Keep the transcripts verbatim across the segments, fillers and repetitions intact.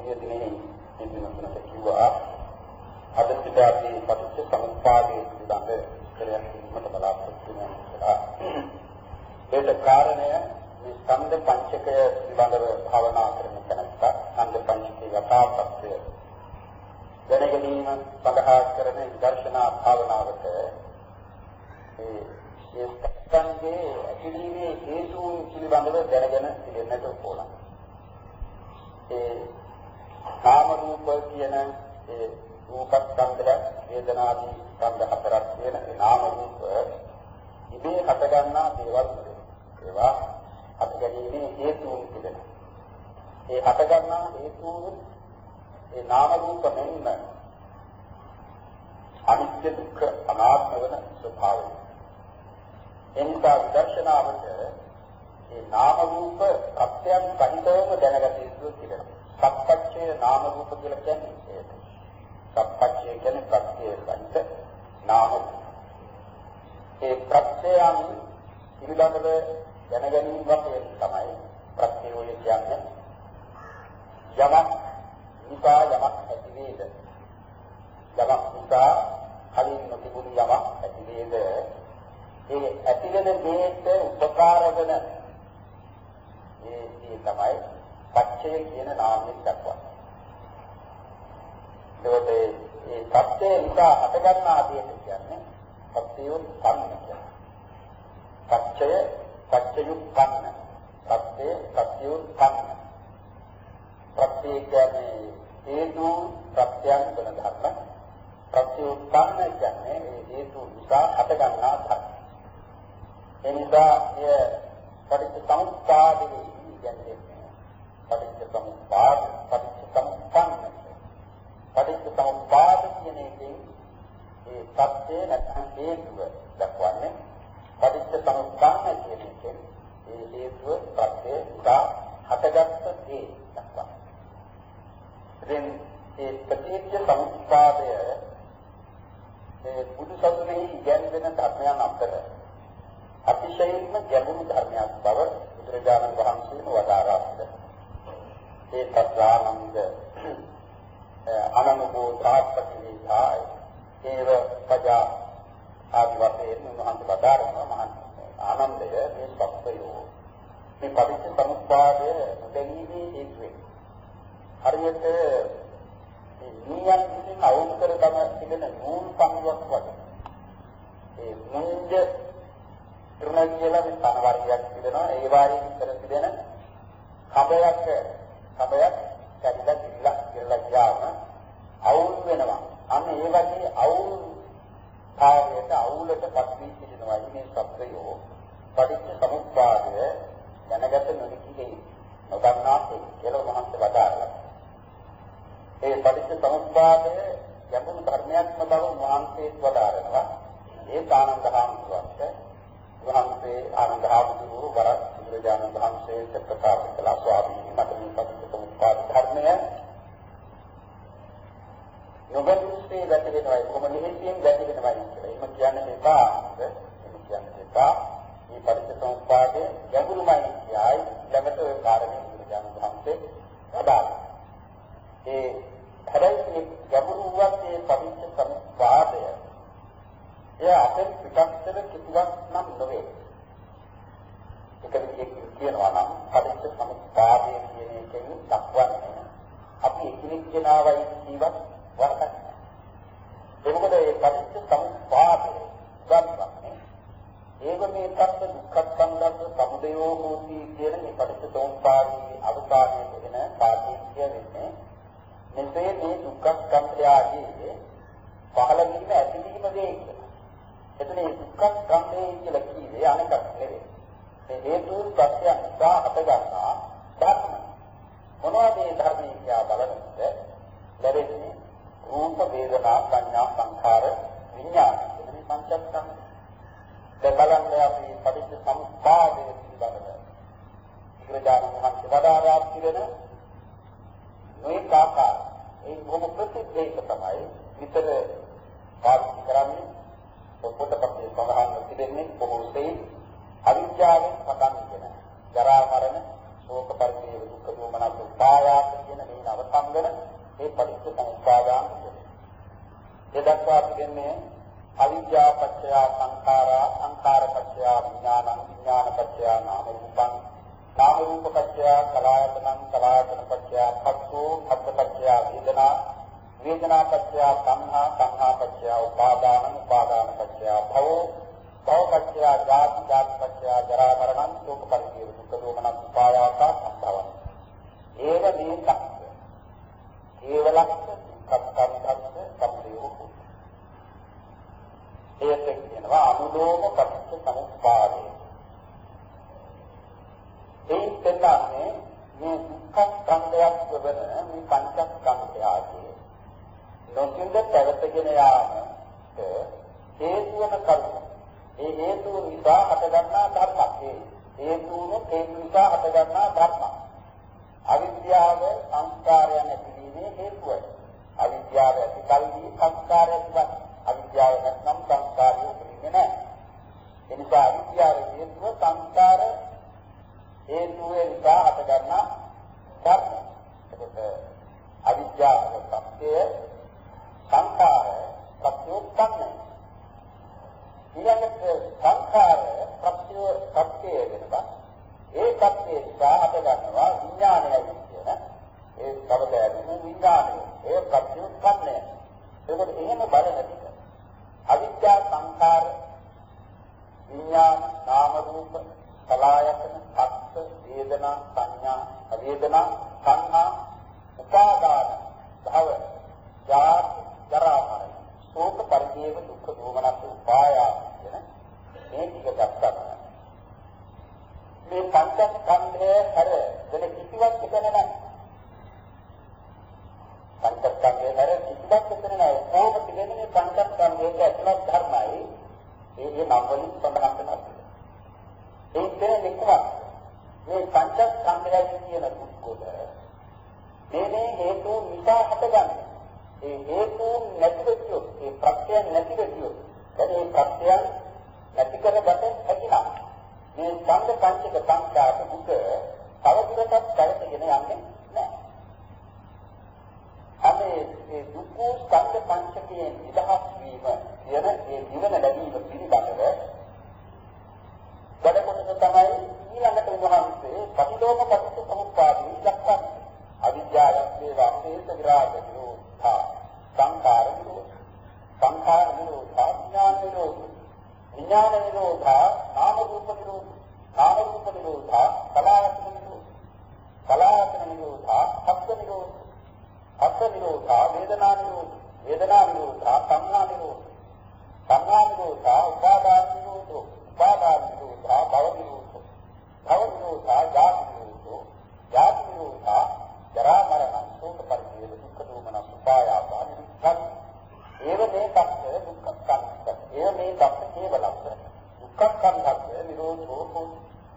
පොදු දිනේ ඉදිරියට කිව්වා අද සිට අපි පටිච්ච සමුප්පාදයේ පිළිබඳ ඉස්තරයක් කිරීමට බලාපොරොත්තු වෙනවා. ඒකට කාරණය මේ ස්කන්ධ පංචකය පිළිබඳව භාවනා කරන තැනට ස්කන්ධ පංචකයේ යථාර්ථය දැනගැනීම සඳහා කරන විදර්ශනා භාවනාවට ඒ ස්කන්ධයේ ඇතිවීමේ හේතු පිළිබඳව දැනගෙන ඉගෙනන්නට ඕන. ඒ නාම රූප කියන ඒ රූප ස්කන්ධය වේදනාදී ස්කන්ධ හතරක් කියන ඒ නාම රූප ඉබේ හට ගන්නා දේවල් නෙවෙයි. ඒවා හට ගැනීමේ හේතුන් තිබෙනවා. ඒ හට ගන්නා හේතුන් ඒ නාම රූප මෙන්න අනිත්‍ය දුක්ඛ අනාත්ම වෙන ස්වභාවය. එනිසා විදර්ශනාවට මේ නාම රූප සත්‍යයන් සහිතවම දැනගත යුතු තිබෙනවා. සත්‍යච්ඡය නාම රූප කියලා කියන්නේ ඒක. සත්‍යච්ඡය කියන්නේ ප්‍රත්‍යය සහිත නාම රූප. ඒ ප්‍රත්‍යයන් පිළිබඳව දැනගැනීම වශයෙන් තමයි ප්‍රත්‍යය කියන්නේ. යමක් නිසා යමක් ඇති වේද? යමක් නිසා කලින් නොතිබුණු යමක් ඇති වේද? ඒ ඇතිවෙන දේට උපකාර වෙන ඒ දේ තමයි පච්චය කියන නාමයෙන් දක්වන්නේ. ඒකේ ඒ පච්චය නිසා හටගන්නා දේට කියන්නේ පච්චයුත්පන්න කියන්නේ. පච්චය පච්චයුත්පන්න. පච්චය පච්චයුත්පන්න. ප්‍රත්‍ය කියන්නේ හේතු ප්‍රත්‍යයන් වෙන ධර්ම. පච්චයුත්පන්න කියන්නේ ඒ හේතු නිසා හටගන්නා ධර්ම. එනිසා එය පටිච්ච සමුප්පාදයේ කියන්නේ පටිච්ච සමුප්පාද පටිච්ච සමුප්පන්න පටිච්ච සමුප්පාද කියන එකෙන් ඒ සත්‍ය නැත්නම් හේතුව දක්වන්නේ පටිච්ච සමුප්පන්න කියන එකෙන් ඒ හේතුව සත්‍ය උදා හටගත්ත දේ දක්වන්නේ. ඉතින් ඒ පටිච්ච සමුප්පාදය ඒ බුදු සසුනේ ඉගෙනගෙන ධර්මයන් අතර අතිශයින්ම ගැඹුරු ධර්මයක් බව බුදුරජාණන් වහන්සේ වදාරා තිබෙනවා. ඒ සත්‍යානන්ද අනනුභෝධාපතිවිධාය ඒව පජා ආදි වශයෙන් උන්වහන්සේ වදාරනවා. මහා ආනන්දය මේ සත්‍යයෝ මේ පටිච්ච සමුප්පාදය නොදැනීමේ හේතුවෙන් හරියට මේ නියම් විසින් අවුල් කර තම තිබෙන නූල් පංගුවක් වගේ ඒ මුංජ ත්‍රිණ කියලා මේ තන වර්ගයක් තිබෙනවා. ඒ වාරයේ විතර තිබෙන කබයක් කබයක් කැඩිලා ගිල්ලා කියලා ගියාම අවුල් වෙනවා. අන්න ඒ වගේ අවුල් කාර්යයට අවුලටපත් වී සිටිනවා. මේ සත්‍යයෝ පටිච්ච සමුප්පාදය දැනගත නොහැකි නොදන්නාසේ කියලා මහන්සිය වදාළා. ඒ පටිච්ච සමුප්පාදය ගැඹුරු ධර්මයක්ම බව මහන්සිය වදාරනවා. ඒ ආනන්දහාමුදුරුවන්ට වහන්සේ ආනන්දහාමුදුරුවෝ වර බුදුරජාණන් වහන්සේට ප්‍රකාශ කළ ස්වාමීන් වහන්සේ මේ පටිච්ච සමුප්පාද ධර්මය නොබඳුසේ වැටි වෙනවා. කොහොම නිහිතියෙන් වැටි වෙනවා කියලා. එහෙම කියන්නේ එපා. එහෙම කියන්නේ එපා. මේ පටිච්ච සමුප්පාදය ගැඹුරුමයි කියයි ළඟට ඔය කාරණේ බුදුරජාණන් වහන්සේ වදාළා. ඒ හැබැයි ගැඹුරු වූවත් මේ පටිච්ච සමුප්පාදය එය අපෙන් පිටස්තර කිසිවක් නම් නොවේ. ඒක විදිහකින් කියනවා නම් පටිච්ච සමුප්පාදය කියන එකෙන් දක්වන්නේ අපි එකිනෙක කෙනාවයි ජීවත් වරකට. ඒ මොකද මේ පටිච්ච සමුප්පාදය ගන්නන්නේ ඒක මේ තත්ත්ව දුක්ඛ සංගත සමුදයෝ හෝති කියන මේ පටිච්ච සමුප්පාදයේ අවකාශයේ වෙන පාඨය කියන්නේ මෙසේ මේ දුක්ඛ සංඛ්‍යාදී පහළ වීම ඇතිවීම වේ කියලා. එතන මේ දුක්ඛ සංඛ්‍යාදී කියලා කියේ අනෙකක් නෙවෙයි. මේ හේතු ප්‍රත්‍යයන් නිසා හට ගන්නා ධර්ම. මොනවද මේ ධර්මයේ කියලා බලනකොට ලැබෙන්නේ රූප වේදනා සංඥා සංඛාර විඥාන මේ පංචස්කන්ධ. දැන් බලන්න අපි පටිච්ච සමුප්පාදයේ පිළිබඳව බුදුරජාණන් වහන්සේ වදාරා පිළිවෙන මේ කාකා ඒ බොහොම ප්‍රසිද්ධ එක තමයි විතර පාවිච්චි කරන්නේ පොතපතේ සඳහන් තිබෙන්නේ බොහෝ සෙයින් අවිද්‍යාවෙන් පටන් ගෙන ජරා මරණ ශෝක පරිදේ දුක්ඛ දෝමනස් උපායාස කියන මේ අවසන් වෙන පටිච්චසමුප්පාදාන ඒ දක්වා තිබෙන්නේ අවිද්‍යාව පත්‍ය සංඛාරා සංඛාර පත්‍ය විඥානං විඥාන පත්‍ය නාම රූපං නාම රූප පත්‍ය කලආයතනං කලආයතන පත්‍ය පස්සෝ පස්ස පත්‍ය වේදනා වේදනා පත්‍ය සංහා සංහා පත්‍ය උපාදානං උපාදාන පත්‍ය භවෝ භව පත්‍ය ජාති ජාති පත්‍ය ජරා මරණං ශෝක පරිදේව දුක්ඛ දෝමනං උපායාසා සම්භවං ඒව මේකක් ඒවලක්ෂ කප්පන්දස්ස සම්පේයෝ ඒත් කියනවා අනුලෝම පටිච්ච සමුප්පාදය. ඒ කියන්නේ මේ දුක්ඛ සංදයක් වෙන මේ පංචස්කන්ධයයි නොසින්ද පැවතගෙන යාමට හේතු වන කරුණ. ඒ හේතු නිසා හටගන්නා ධර්මයක්. ඒ හේතුන හේතු නිසා හටගන්නා ධර්ම. අවිද්‍යාව සංස්කාරයන් ඇතිවීමේ හේතුවයි. අවිද්‍යාව ඇති කල්හි සංස්කාරය ඇතිවයි. අවිද්‍යාව නැත්නම් සංස්කාරය උපදින්නේ නැහැ. ඒ නිසා අවිද්‍යාවේ හේතුව සංස්කාර හේතුව නිසා හටගන්නා ධර්ම. ඒකට අවිද්‍යාව සත්‍ය සංස්කාර ප්‍රත්‍යෝත්පන්න. ඊළඟට සංස්කාර ප්‍රත්‍ය සත්‍ය වෙනවා. ඒ සත්‍ය නිසා හටගන්නවා විඥානයයි කියන ඒ සබදෑරුණු විඥානය. ඒ ප්‍රත්‍යෝත්පන්නය. ඒකට එහෙම බලන අවිද්‍යා සංඛාර විඥාන නාම රූප කලආයතන පස්ස වේදනා සංඥා අවේදනා සංහා උපාදාන භව ජාති ජරා මරණ ශෝක පරිදේව දුක්ඛ දෝමනස් උපායා කියන මේ ටික දක්වනවා. මේ පංචස්කන්ධය හැර වෙන කිසිවක් එතන නැහැ. පංචස්කන්ධය හැර කිසිවක් එතන නැහැ. කොහොමද කියන්නේ පංචස්කන්ධයේ ඇතුළත් ධර්මයි ඒ ඒ නම් වලින් සඳහන් කරනවා. ඒ කියන්නේ කොහොමද මේ පංචස්කන්ධය කියන දුක්ඛොල මේ හේතු නිසා හටගන්නේ. ඒ හේතු නැති වෙච්චොත් ඒ ප්‍රත්‍යයන් නැති වෙච්චොත් ඒ ප්‍රත්‍යයන් නැති කරගත හැකියි. මේ සංඝ පංචක සංස්කාර දුක තවදුරටත් පැවතගෙන යන්නේ නැහැ. අනේ මේ දුක සංඝ පංචකයෙන් නිදහස් වීම කියන මේ නිවන ලැබීම පිළිබඳව වැඩ කොටස තමයි ඊළඟට උන්වහන්සේ පටිලෝම පටිච්ච සමුප්පාදයේ දක්වන්නේ. අවිද්‍යාවස්සේ වාසේස විරාග නිරෝධා සංඛාර නිරෝධ සංඛාර නිරෝධා විඥාන නිරෝධ විඥාන නිරෝධා නාම රූප නිරෝධ නාම රූප නිරෝධා කලආයතන නිරෝධ කලආයතන නිරෝධා පස්ස නිරෝධ පස්ස නිරෝධා වේදනා නිරෝධ වේදනා නිරෝධා සංඥා නිරෝධ සංඥා නිරෝධා උපාදාන නිරෝධ උපාදාන නිරෝධා භව නිරෝධ භව නිරෝධා ජාති නිරෝධ ජාති නිරෝධා ජරා මරණ ශෝක පරිදේව දුක්ඛ දෝමනස් උපායාසා නිරුද්ධං ඒව මේ පස්ස දුක්ඛ සංස්කෘත ඒව මේ පස්ස කේවලස්ස දුක්ඛ සංස්කෘත නිරෝධෝ හෝති.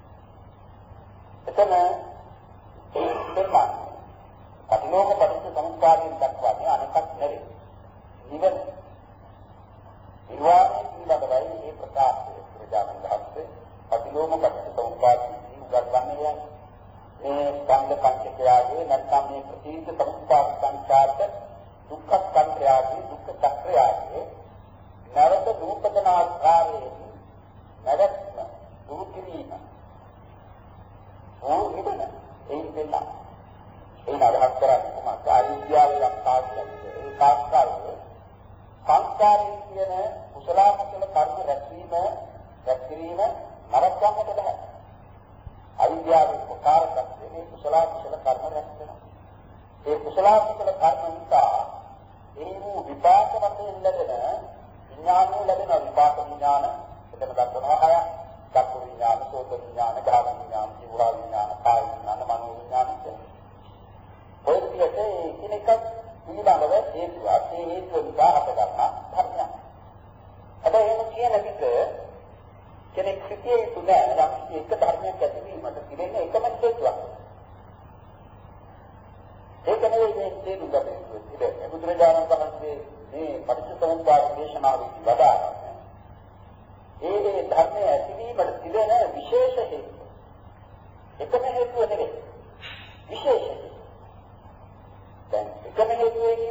එතන ඒ දෙන්න පටිලෝක පටිච්ච සමුප්පාදයෙන් දක්වන්නේ අනිකක් නෙවෙයි. නිවන නිර්වාණය පිළිබඳවයි මේ ප්‍රකාශය ප්‍රජාපති ධර්මයේ පටිලෝක පටිච්ච සමුප්පාදයෙන් උගන්වන්නේ. මේ ස්කන්ධ පංචකයගේ නැත්නම් මේ ප්‍රතිවිද සමුප්පාද සංඛාත දුක්ඛ සංඛ්‍යාවේ දුක්ඛ චක්‍රයගේ නරක රූපදන ආකාරයෙන් නැවැත්ම දුරු කිරීම. ඕ නිවන ඒ දෙන්න. ඒ නරහත් කරන්නේ කොහොමද? ආයුධ්‍යාවයක් පාස්කන්නේ. ඒ පාස්කාරයේ සංස්කාරයේ කියන කුසල කුසල කර්ම රැස්වීම රැස්වීම නරකවන්නට බෑ. අවිද්‍යාවේ ප්‍රකාරකත්වයේ මේ කුසල කුසල කර්ම රැස් වෙනවා. ඒ කුසල කුසල කර්ම නිසා ඒ වූ විපාක වශයෙන් ලැබෙන විඥානය ලැබෙන විපාක විඥාන එතන දක්වනවා හය. චක්කු විඥාන, සෝත විඥාන, ගාන විඥාන, ජීව විඥාන, කාය විඥාන, මනෝ විඥාන කියන. ඔය විදිහට එකිනෙක පිළිබඳව හේතුවක් ඒ හේතුව නිසා හටගන්නා ධර්මයක්. හැබැයි එහෙම කියන විට කෙනෙක් සිටියේ තුනේ නම් එක ධර්මයක් ඇතිවීමට පිළිෙන්නේ එකම හේතුවක්. ඒක නෙවෙයි මේ තේරුම් ගන්න ඕනේ. බුදුරජාණන් වහන්සේ මේ පටිච්චසමුප්පාද දේශනාවේදී වදාළා. ඒ ඒ ධර්මයේ ඇතිවීමට පිළිෙන විශේෂ හේතුව. එකම හේතුව නෙවෙයි. විශේෂ හේතුව. දැන් එකම හේතුවේ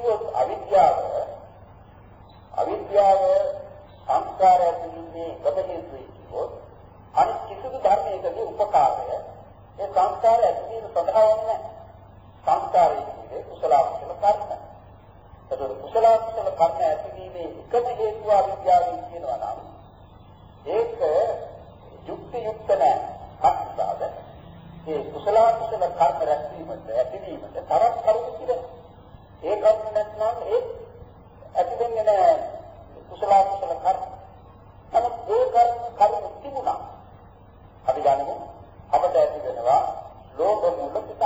ඇතිවීම සඳහා වන්නේ සංස්කාරයේ කියන්නේ කුසල අකුසල කර්ම. ඒතකොට කුසල අකුසල කර්ම ඇතිවීමේ එකම හේතුව අවිද්‍යාවෙන් කියනවා නම් ඒක යුක්ති යුක්ත නැහැ. අත්සාද ඒ කුසල අකුසල කර්ම රැස්වීමට ඇතිවීමට තරක් කරුණු තිබෙනවා. ඒ කර්ම නැත්නම් ඒ ඇතිවෙන්නේ නැහැ කුසල අකුසල කර්ම. නමුත් ඒ කර්ම කර්ම තිබුණා. අපි ගන්නමු අපට ඇති වෙනවා ලෝභ මූල පිට.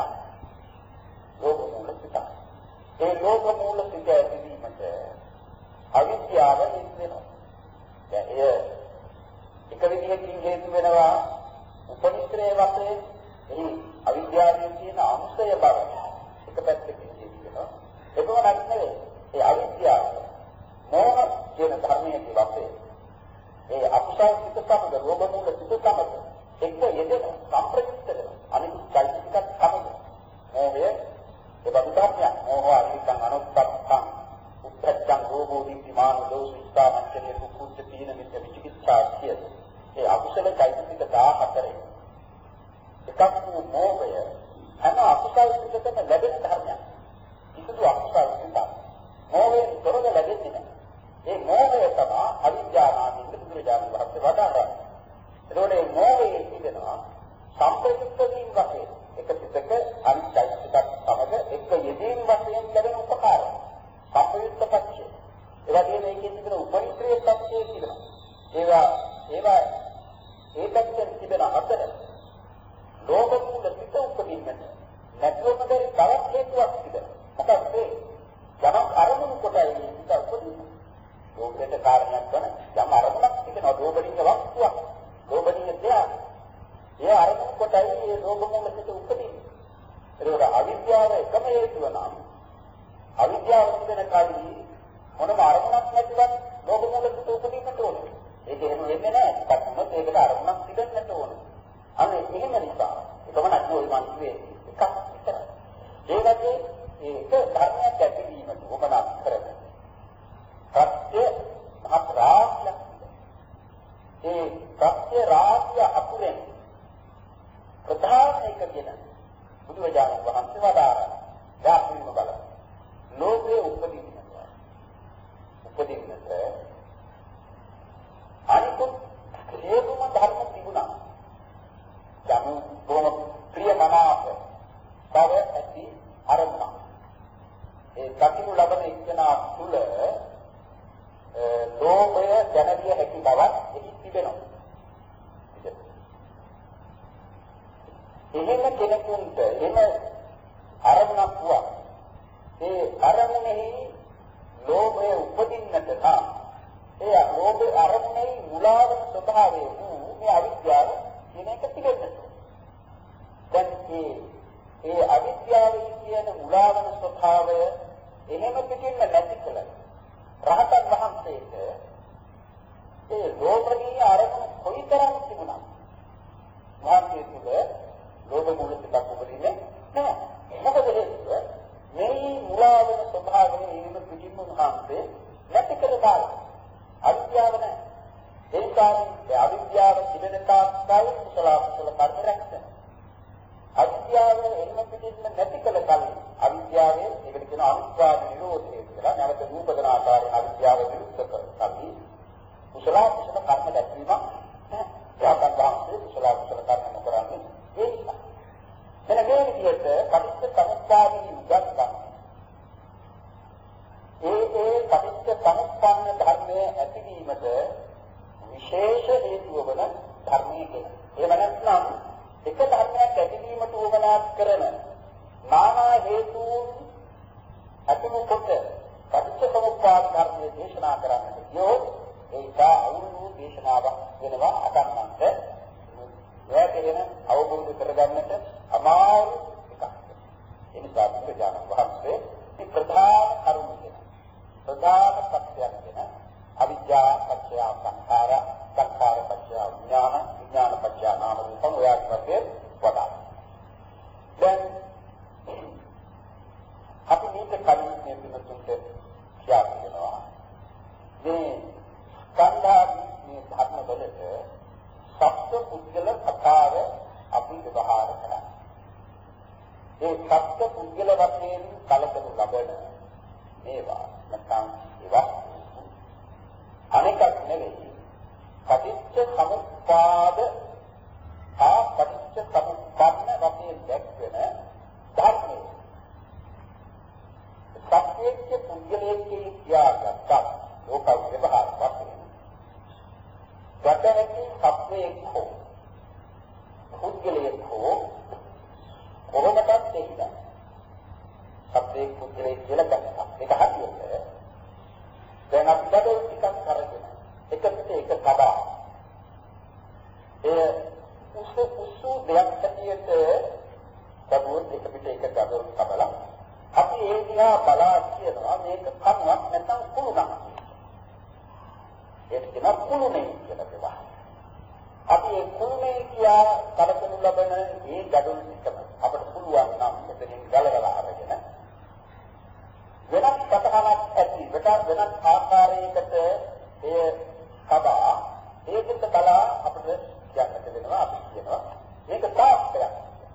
ලෝභ මූල පිට. ඒ ලෝභ මූල පිට ඇතිවීමට අවිද්‍යාව හේතු වෙනවා. දැන් එය එක විදිහකින් හේතු වෙනවා උපනිශ්‍රේ වශයෙන් එහි අවිද්‍යාවෙන් තියෙන අංශය බව එක පැත්තකින් හේතු වෙනවා. ඒකවත් නෙවෙයි. ඒ අවිද්‍යාව මෝහ කියන ධර්මයේ වශයෙන් ඒ අකුසල සිත සමග ලෝභ මූල සිත සමග එක්ක යෙදෙන සම්ප්‍රයුක්ත වෙන අනිත් චෛතසිකත් සමග මොහය ඒ බඳුත්‍ය මොහ අනිත්‍යං අනුත්පත්තං උත්තරං රෝගෝ විමාන දෝෂිතා මච්චේ කුකුච්ච තීන මිත්‍ය විචිකිච්ඡා කිය. ඒ අකුසල චෛතසික දහහතරේ එකක් වූ මොහය හැම අකුසල සිතකම ලැබෙන ධර්මයක්. කිසිදු අකුසල සිතක් මොහයෙන් තොරව ලැබෙන්නේ නැහැ. ඒ මොහය තමයි අවිද්‍යාවකින් බුදුරජාණන් වහන්සේ වදාළා. ඒකෝට මේ මොහයේ තිබෙනවා සම්ප්‍රයුක්ත වීම වශයෙන් එක පිටක අනිත්‍යසිතක් සමග එක යෙදීම් වශයෙන් ලැබෙන උපකාරය. සම්ප්‍රයුක්ත පක්ෂය. ඒ වගේම මේකේ තිබෙන උපරිත්‍රයේ පක්ෂය තිබෙනවා. ඒවා ඒවා ඒ පැත්තෙන් තිබෙන අතර ලෝභ මූල සිත උපදින්නට නැත්නම් බැරි තවත් හේතුවක් තිබෙනවා. මොකද ඒ යමක් අරමුණු කොටයි සිත උපදින්නේ. ලෝභයට කාරණයක් වන යම් අරමුණක් තිබෙනවා. ලෝභණීය වස්තුවක්. ලෝභණීය දෙයක්. ඒ අරමුණු කොටයි මේ ලෝභ මූල සිත උපදින්නේ. ඒක අවිද්‍යාව එකම හේතුව නම් අවිද්‍යාව තිබෙන කල්හි මොනම අරමුණක් නැතිවත් ලෝභ මූල සිත උපදින්නට ඕනේ. ඒක එහෙම වෙන්නේ නැහැ. ඒකත් ඒකට අරමුණක් තිබෙන්නට ඕනේ. අන්න එහෙම නිසා ඒකමනක් නෝයි මන් කියේ එකක් විතරයි. ඒ වගේ ඒක ධර්මයක් ඇතිවීමට උපනා කරන සත්‍ය මහත්‍රාක්‍ය ඒ සත්‍ය රාජ්‍ය අකුරෙන් ප්‍රධාන එක කියන බුදුරජාණන් වහන්සේ වදාරා යාත්‍රිම බල ලෝකයේ උපදින්නට උපදින්නට අනිකුත් හේතුම ධර්ම තිබුණා. යම් බොහොම ප්‍රියමනාප බව ඇති අරමුණ. ඒ දකින්න ලබන එක්කෙනා තුළ ලෝභය දැනවිය හැකි බවක් එහි තිබෙනවා. එහෙම කෙනෙකුට එහෙම අරමුණක් වුණා. ඒ අරමුණෙහි ලෝභය උපදින්නට නම් ඒ ලෝභ අරමුණේ මුලාවන ස්වභාවය වූ මේ අවිද්‍යාව කියන එක පිළිගන්න. දැන් මේ ඒ අවිද්‍යාවේ කියන මුලාවන ස්වභාවය එහෙම පිටින්ම නැති කළ රහතන් වහන්සේට ඒ ලෝභණීය අරමුණ කොයිතරම් තිබුණා. මහත්ය තුල ලෝභ මූල සිතක් උපදින්නේ නැහැ. මොකද හේතුව මේ මුලාවන ස්වභාවය එහෙම පිටින්ම මහන්සේ නැති කළ දාලා අවිද්‍යාව නැහැ. ඒ කාරණේ අවිද්‍යාව තිබෙන තාක්කල් කුසල කුසල කර්ම රැකගෙන. අවිද්‍යාව එන්න පිටින්ම නැති කළ කල අවිද්‍යාවේ ඒකට කියන අනුස්වාද නිරෝධය කියලා නැවත රූපදන ආකාරයේ අවිද්‍යාව විරුද්ධ කරයි. කුසල කුසල කර්ම දැක්වීම නැහැ. යාපත් වාස්සේ කුසල කුසල කර්ම නොකරන්නේ ඒ නිසා. එන මේ විදිහට පටිච්ච සමුප්පාදයේ උගන්වන ඒ ඒ පටිච්ච සමුප්පන්න ධර්මයේ ඇතිවීමට විශේෂ හේතුව වන ධර්මයේ කියන. ඒ වෙනත්නම් එක ධර්මයක් ඇතිවීමට උවමනා කරන නානා හේතුන් අතුමු කොට පටිච්ච සමුප්පාද ධර්මයේ දේශනා කරන්නට කියොත් ඒක අවුරුදු දේශනාවක් වෙනවා අකන්නන්ට. ඒකේන අවබෝධ කරගන්නට අමාරු එකක්. ඒ නිසා බුදුරජාණන් වහන්සේ මේ ප්‍රධාන කරුණ කියන ප්‍රධාන සත්‍යයක් වෙන අවිද්‍යා පත්‍ය සංඛාර සංඛාර පත්‍ය විඥාන විඥාන පත්‍ය නාම රූප ඔයාගේ වදා. දැන් අපි මේක කලින් මේ පිටුතුන්ට කියා දෙනවා. මේ සංඝාදී මේ ධර්ම වලට සත්‍ය පුද්ගල කතාව අපි ව්‍යවහාර කරා. ඒ සත්‍ය පුද්ගල වශයෙන් කලකනු ලබන මේවා නැත්නම් ඒවා අනෙකක් නෙවෙයි පටිච්ච සමුප්පාද ආ පටිච්ච සමුප්පන්න වශයෙන් දැක්වෙන ධර්මය. සත්‍යයේ පුද්ගලයේ කියාගත්ත ලෝක ව්‍යවහාර වශයෙන් ගැටෙති සත්‍යයේ හෝ පුද්ගලයේ හෝ කොහොමදත් දෙයිද සත්‍යයේ පුද්ගලයේ කියලා ගන්නවා. ඒක හරියට දැන් අපි බඩේ ටිකක් කරගෙන එක පිට එක තබා ඒ උසු උසු දෙයක් හැටියට තබුවොත් එක පිට එක ගඩොල් තබලා අපි ඒ දිහා බලා කියනවා මේක කම්මක් නැත්නම් කුළුණක්. ඒක කියන කුළුණේ කියලා කියනවා. අපි ඒ කුළුණේ කියා කලකනු ලබන මේ ගඩොල් ටිකම අපිට පුළුවන් නම් මෙතනින් ගලවලා අරගෙන වෙනත් සතහනක් ඇති වෙනත් ආකාරයකට ඒ කබා ඒකට බලා අපිට කියන්නට වෙනවා. අපි කියනවා මේක තාප්පයක්.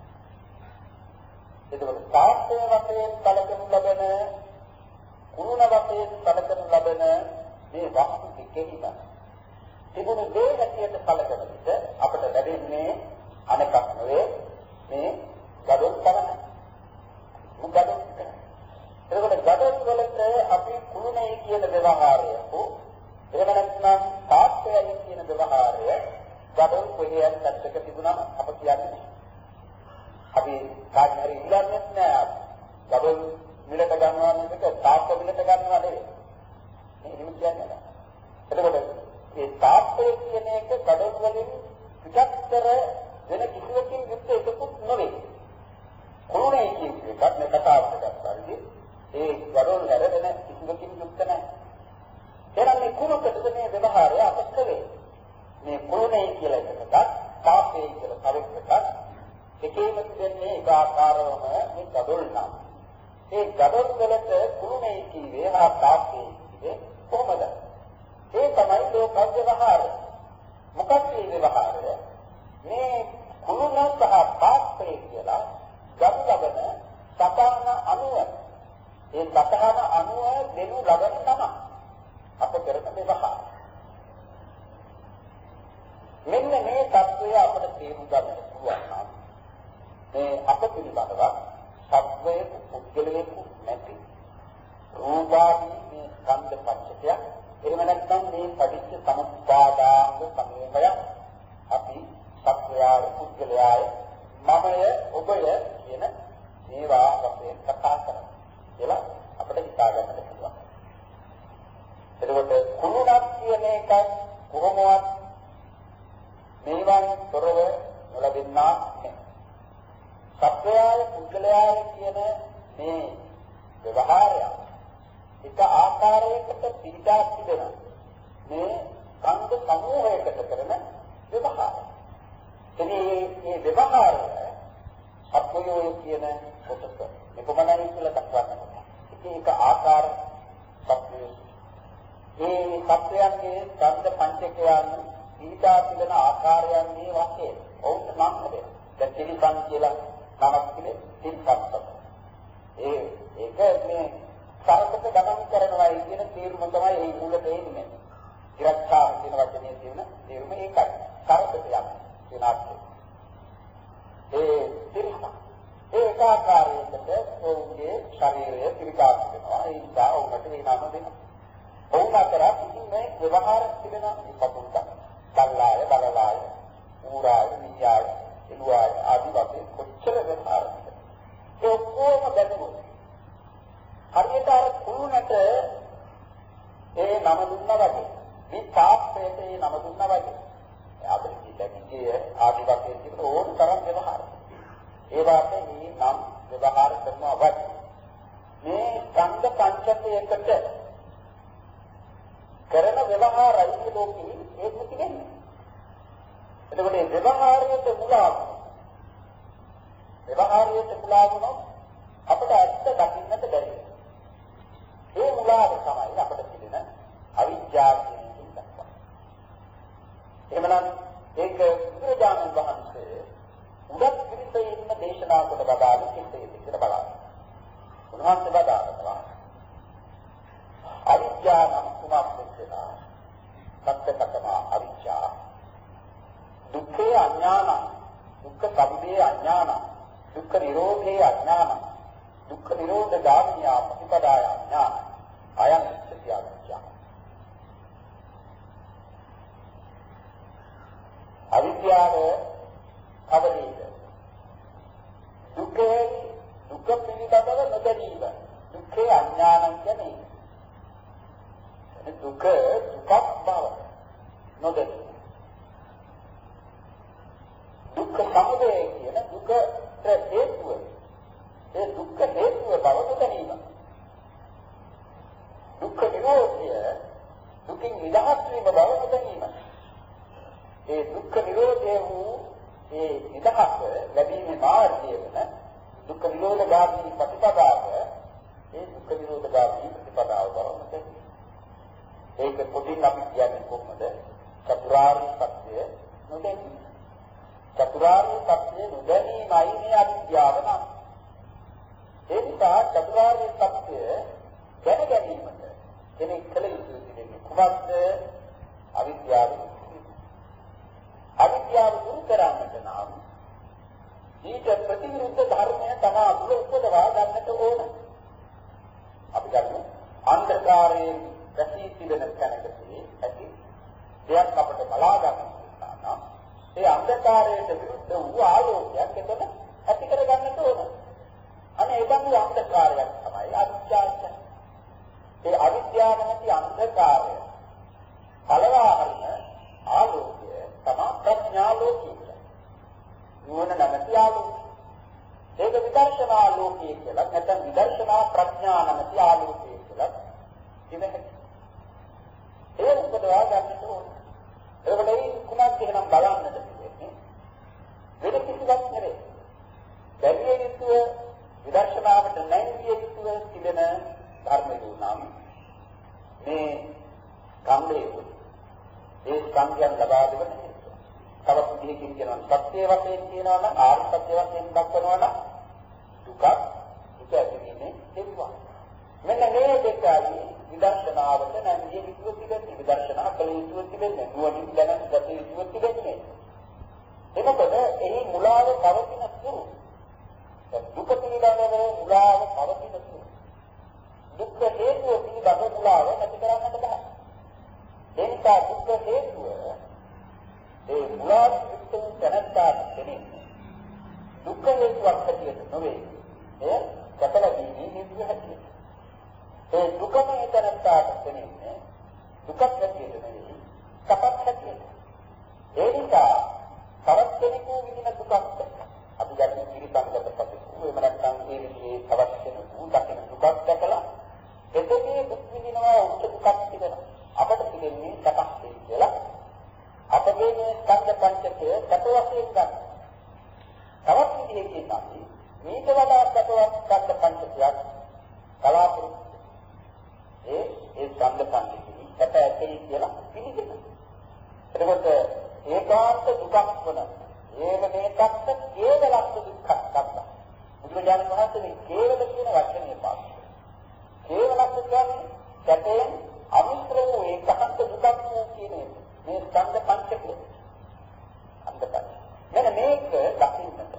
ඒකවල තාප්පය වශයෙන් කලකනු ලබන කුණුන වශයෙන් කලකනු ලබන මේ වස්තු දෙකෙහිම තිබුණු දේ හැටියට කලකන විට අපිට ලැබෙන්නේ අනෙකක් නෙවෙයි මේ ගඩොල් පමණයි. මුගඩොල් විතරයි. ඒකවල ගඩොල් වලට අපි කුණුනේ කියන ව්‍යවහාරය හෝ එහෙම නැත්නම් තාප්පයයි කියන ව්‍යවහාරය ගඩොල් කොහේවත් පැත්තක තිබුණාම අප කියන්නේ අපි කාටරි ඉල්ලන්නේ නැහැ. ගඩොල් මිලට ගන්නවා නෙවෙයි තාප්ප මිලට ගන්නවා නෙවෙයි. මේ නිමිති කියන්නේ නැහැ. එතකොට මේ තාප්පය කියන එක ගඩොල් වලින් පිටතර වෙන කිසිවකින් යුක්ත එකකුත් නෙවෙයි. කුණුනේ කියන එකත් මේ කතාවට ගත්තාදී ඒ ගඩොල් හැර වෙන කිසිවකින් යුක්ත නැහැ. එහෙනම් මේ කුණුකට මේ ව්‍යවහාරය අපිට කලේ මේ කුණුනේ කියලා එකකට තාප්පේ කියලා තව එකකට එකේම තිබෙන්නේ ඒක ආකාරවම මේ ගඩොල් නම් ඒ ගඩොල් වලට කුණුනේ කියවේ හා තාප්පේ කියවේ කොහොමද? ඒ තමයි ලෝක ව්‍යවහාරය. මොකක්ද මේ ව්‍යවහාරය? මේ කුණුන සහ තාප්පේ කියලා ගම් ලබන සතහන අණුව ඒ සතහන අණුව දෙනු ලබන තමයි අප කරන ව්‍යවහාරය. මෙන්න මේ தত্ত্বය අපිට තේරුම් ගන්න පුළුවන් නම් මේ අප පිළිබඳව සත්වයේ පුද්ගලයෙකු නැති රූපාදී මේ ස්කන්ධ පංචකය එහෙම නැත්නම් මේ පටිච්ච සමුප්පාදාංග සමූහය අපි සත්වයාය පුද්ගලයාය මමය ඔබය කියන මේවා වශයෙන් කතා කරනවා කියලා අපිට හිතා ගන්නට පුළුවන්. එතකොට කුණුණක් කියන එක කොහොමවත් මේවන් තොරව නොලබෙන්නා නැහැ. සත්‍යය පුද්ගලයාය කියන මේ ව්‍යවහාරය එක ආකාරයකට පිටා තිබෙන මේ සංඝ සමූහයකට කරන ව්‍යවහාරය. එනේ මේ ව්‍යවහාරය සත්‍යය කියන කොටස මෙපමණයි කියලා දක්වන්න. ඒක ආකාර සත්‍යය. මේ සත්‍යයන්ගේ සංඝ පංචකයන් ඊටා තිබෙන ආකාරයන් මේ වශයෙන් ඔවුන්ට නම් හදේ. දැන් තිරිසන් කියලා නමක් තිබේ තිරිසන්. ඒ ඒක මේ සරකට ගමන් කරනවා කියන තීරම තමයි ඒ මූල දෙන්නේ. ඉරක්ෂා කියන වචනේ තියෙන තීරම ඒකයි. සරකට යන කියන අර්ථය. ඒ තිරිසන් ඒක ආකාරයකට ඔවුන්ගේ ශරීරය පිළිකාර වෙනවා. ඒ නිසා ඔවුන්ට මේ නම දෙනවා. ඔවුන් අතර කිසිම ව්‍යවහාර තිබෙන ඉපදුන්ට බල්ලාය බලලාය ඌරාය නියාය එළුවාය ආදී වශයෙන් කොච්චර ව්‍යවහාර තිබෙනවද? ඒ ඔක්කොම බැලුවොත් හරියට අර කුණුනට ඒ නම දුන්නා වගේ මේ තාප්පයට ඒ නම දුන්නා වගේ අපිට කිව්වේ ආදී වශයෙන් තිබෙන ඕන තරම් ව්‍යවහාර. ඒ වාගේ මේ නම් ව්‍යවහාර කරනවා වගේ මේ සංඝ පංචකයකට කරන ව්‍යවහාරයි ලෝකෙ ඒක තිබෙන්නේ. එතකොට මේ ව්‍යවහාරයට මුලා ව්‍යවහාරයට මුලා වුණොත් අපිට ඇත්ත දකින්නට බැහැ. ඒ මුලාව තමයි අපිට තිබෙන අවිද්‍යාව කියන එක. එහෙමනම් ඒක බුදුරජාණන් වහන්සේ උදත් පිළිසෙ ඉන්න දේශනා කොට බදාගෙන ඉන්නේ. උන්වහන්සේ බදානවා අවිද්‍යාව නම් කුමක්ද කියලා. සත්‍යකතම අවිද්‍යාව. දුක්ඛේ අඥාන, දුක්ඛ සමුදය අඥාන, දුක්ඛ නිරෝධේ අඥාන, දුක්ඛ නිරෝධ ගාමිනිය ප්‍රතිපදාය අඥාන. අයං සත්‍ය අවිද්‍යාව. අවිද්‍යාව අවදීද දුකේ දුක පිළිබඳව නොදැනීම. දුක්ඛේ අඥානං කියන්නේ දුක දුකක් බව නොදැනීම. දුක්ඛ සමුදය කියන දුකට හේතුව ඒ දුක්ඛ හේතුව බව නොදැනීම. දුක්ඛ නිරෝධය දුකින් නිදහස් වීම බව නොදැනීම. ඒ දුක්ඛ නිරෝධය වූ ඒ නිදහස ලැබීමේ මාර්ගය වෙන දුක්ඛ නිරෝධ ගාමී ප්‍රතිපදාව ඒ දුක්ඛ නිරෝධ ගාමී ප්‍රතිපදාව බව ඒක පොඩින් අපි කියන්නේ කොහොමද? චතුරාර්ය සත්‍ය නොදැනීම. චතුරාර්ය සත්‍ය නොදැනීමයි මේ අවිද්‍යාව නම්. ඒ නිසා චතුරාර්ය සත්‍ය දැන ගැනීමට කෙනෙක් කල යුතු දෙන්නේ කුමක්ද? අවිද්‍යාව. අවිද්‍යාව දුරු කරන්නට නම් ඊට ප්‍රතිවිරුද්ධ ධර්මය තමා තුළ උපදවා ගන්නට ඕන. අපි ගන්න අන්ධකාරයේ රැකී තිබෙන තැනකදී ඇති දෙයක් අපට බලා ගන්න නම් ඒ අන්ධකාරයට විරුද්ධ වූ ආලෝකයක් එතන ඇති කර ගන්නට ඕන. අනේ ඒ බඳු අන්ධකාරයක් තමයි අවිද්‍යාව. ඒ අවිද්‍යාව නැති අන්ධකාරය පළවා හරින ආලෝකය තමයි ප්‍රඥා ලෝකය. නුවණ නැමැති ආලෝකය. ඒක විදර්ශනා ලෝකය කියලා නැත්නම් විදර්ශනා ප්‍රඥා නැමැති ආලෝකය කියලා කියනවා. ඒ උපදවා ගන්නට ඕන. ඒකට ඒ කුමක් එහෙනම් බලන්නද කියන්නේ? වෙන කිසිවක් නෙවෙයි. බැරිය යුතුව විදර්ශනාවට නැංගිය යුතුව තිබෙන ධර්මයෝ නම් මේ කම්මේ ඒ සංඥාන් ලබා දෙන්න. තවත් විදිහකින් කියනවා සත්‍ය වශයෙන් කියනවා නම් ආර්ය සත්‍ය වශයෙන් දක්වනවා නම් දුක දුක ඇතිවීමේ හේතුවක්. මෙන්න මේ දෙකයි විදර්ශනාවට නැංගිය යුතුව තිබෙන්නේ. විදර්ශනා කළ යුතුව තිබෙන්නේ. නුවණින් දැන ගත යුතුව තිබෙන්නේ. එතකොට එහි මුලාව පවතින සුළු. දුක පිළිබඳව මුලාව පවතින සුළු. දුක් හේතුව පිළිබඳව මුලාව නැති කරන්නට බෑ. ඒ නිසා දුක් හේතුව ඒ මුලාව විස්තර කරන්නාට දෙන්නේ. දුක් හේතුවක් හැටියට නොවේ. එය සතරදීනේ හේතුව හැටියට. ඒ දුකම එතනට දෙන්නේ දුකක් හැටියට නෙවෙයි සපක් හැටියට. ඒ නිසා තවත් කෙනෙකු විඳින දුකක් අපි දැන් පිළිපන්කට පස්සේ එහෙම නැත්නම් ඒ විදිහේ තවත් කෙනෙකු දකින දුකක් දැකලා එතෙදී දුක් විඳිනවා උච්ච දුකක් තිබෙනවා. අපට පිළිෙන්නේ සපක් කියලා අපගේ මේ ස්කන්ධ පංචකය සත වශයෙන් ගන්න. තවත් විදිහකින් අපි මේක වඩා සතවත් ස්කන්ධ පංචකයක් කලාපුරුෂ ඒ ඒ ස්කන්ධ පංචකෙහි සත ඇතේ කියලා පිළිගන්න. එතකොට ඒකාන්ත දුකක් වන ඒව මේකත් කේවලස්ස දුක්ඛක් ගන්න. බුදුරජාණන් වහන්සේ මේ කේවල කියන වචනේ පාවිච්චි කරනවා. කේවලස්ස කියන්නේ සැපයෙන් අමිශ්‍ර වූ ඒකාන්ත දුකක් වූ කියන්නේ මේ ස්කන්ධ පංචකය. අන්දපත්. මෙන්න මේක දකින්නට.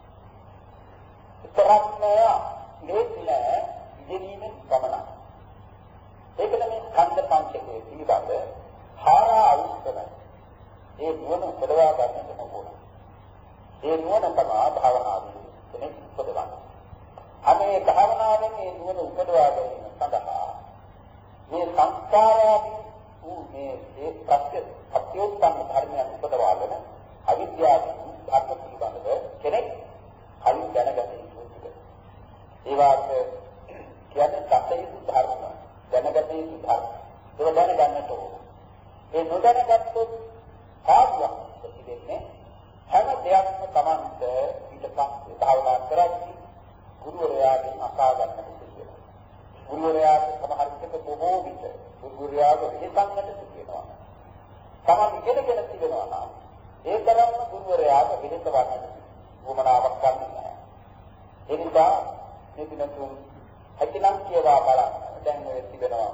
ඉතරක්ම ලේසි නෑ ඉගෙනීමෙන් පමණයි. ඒකද මේ ස්කන්ධ පංචකයේ පිළිබඳ හාරා අවශ්‍යයි. ඒ නුවණ උපදවා ගන්නට ඕන. ඒ නුවණ තමයි භාවනාවේ කෙනෙක් උපදවන්නේ. අනේ භාවනාවෙන් මේ නුවණ උපදවා ගැනීම සඳහා මේ සංස්කාරයන්ගේ වූ මේ ඒ ප්‍රත්‍ය අත්‍යෝත්තම ධර්මයන් උපදවාගෙන අවිද්‍යාවෙන් ධර්ම පිළිබඳව කෙනෙක් කලින් දැනගත යුතුයි. ඒ වාට කියන්නේ සත්‍යයු ධර්ම දැනගත යුතු ධර්ම. ඒක දැනගන්නට ඕන. ඒ නොදැනගත්තොත් කාර්යයක් ප්‍රතිදෙන්නේ හැම දෙයක්ම Tamanට පිටපස්සේ භාවනා කරද්දී ගුරුවරයාගෙන් අසා ගන්නට සිදුවෙනවා. ගුරුවරයාට සමහර විට බොහෝ විට ගුරුවරයාට විහිසන්නට සිදුවෙනවා. Taman ඉගෙනගෙන තිබෙනවා නම් ඒ තරම්ම ගුරුවරයාට විහිස වන්නට උවමනාවක් ගන්න නැහැ. ඒ නිසා මේ දිනතුන් හැකිනම් කියලා බලන්න. දැන් ඔය තිබෙනවා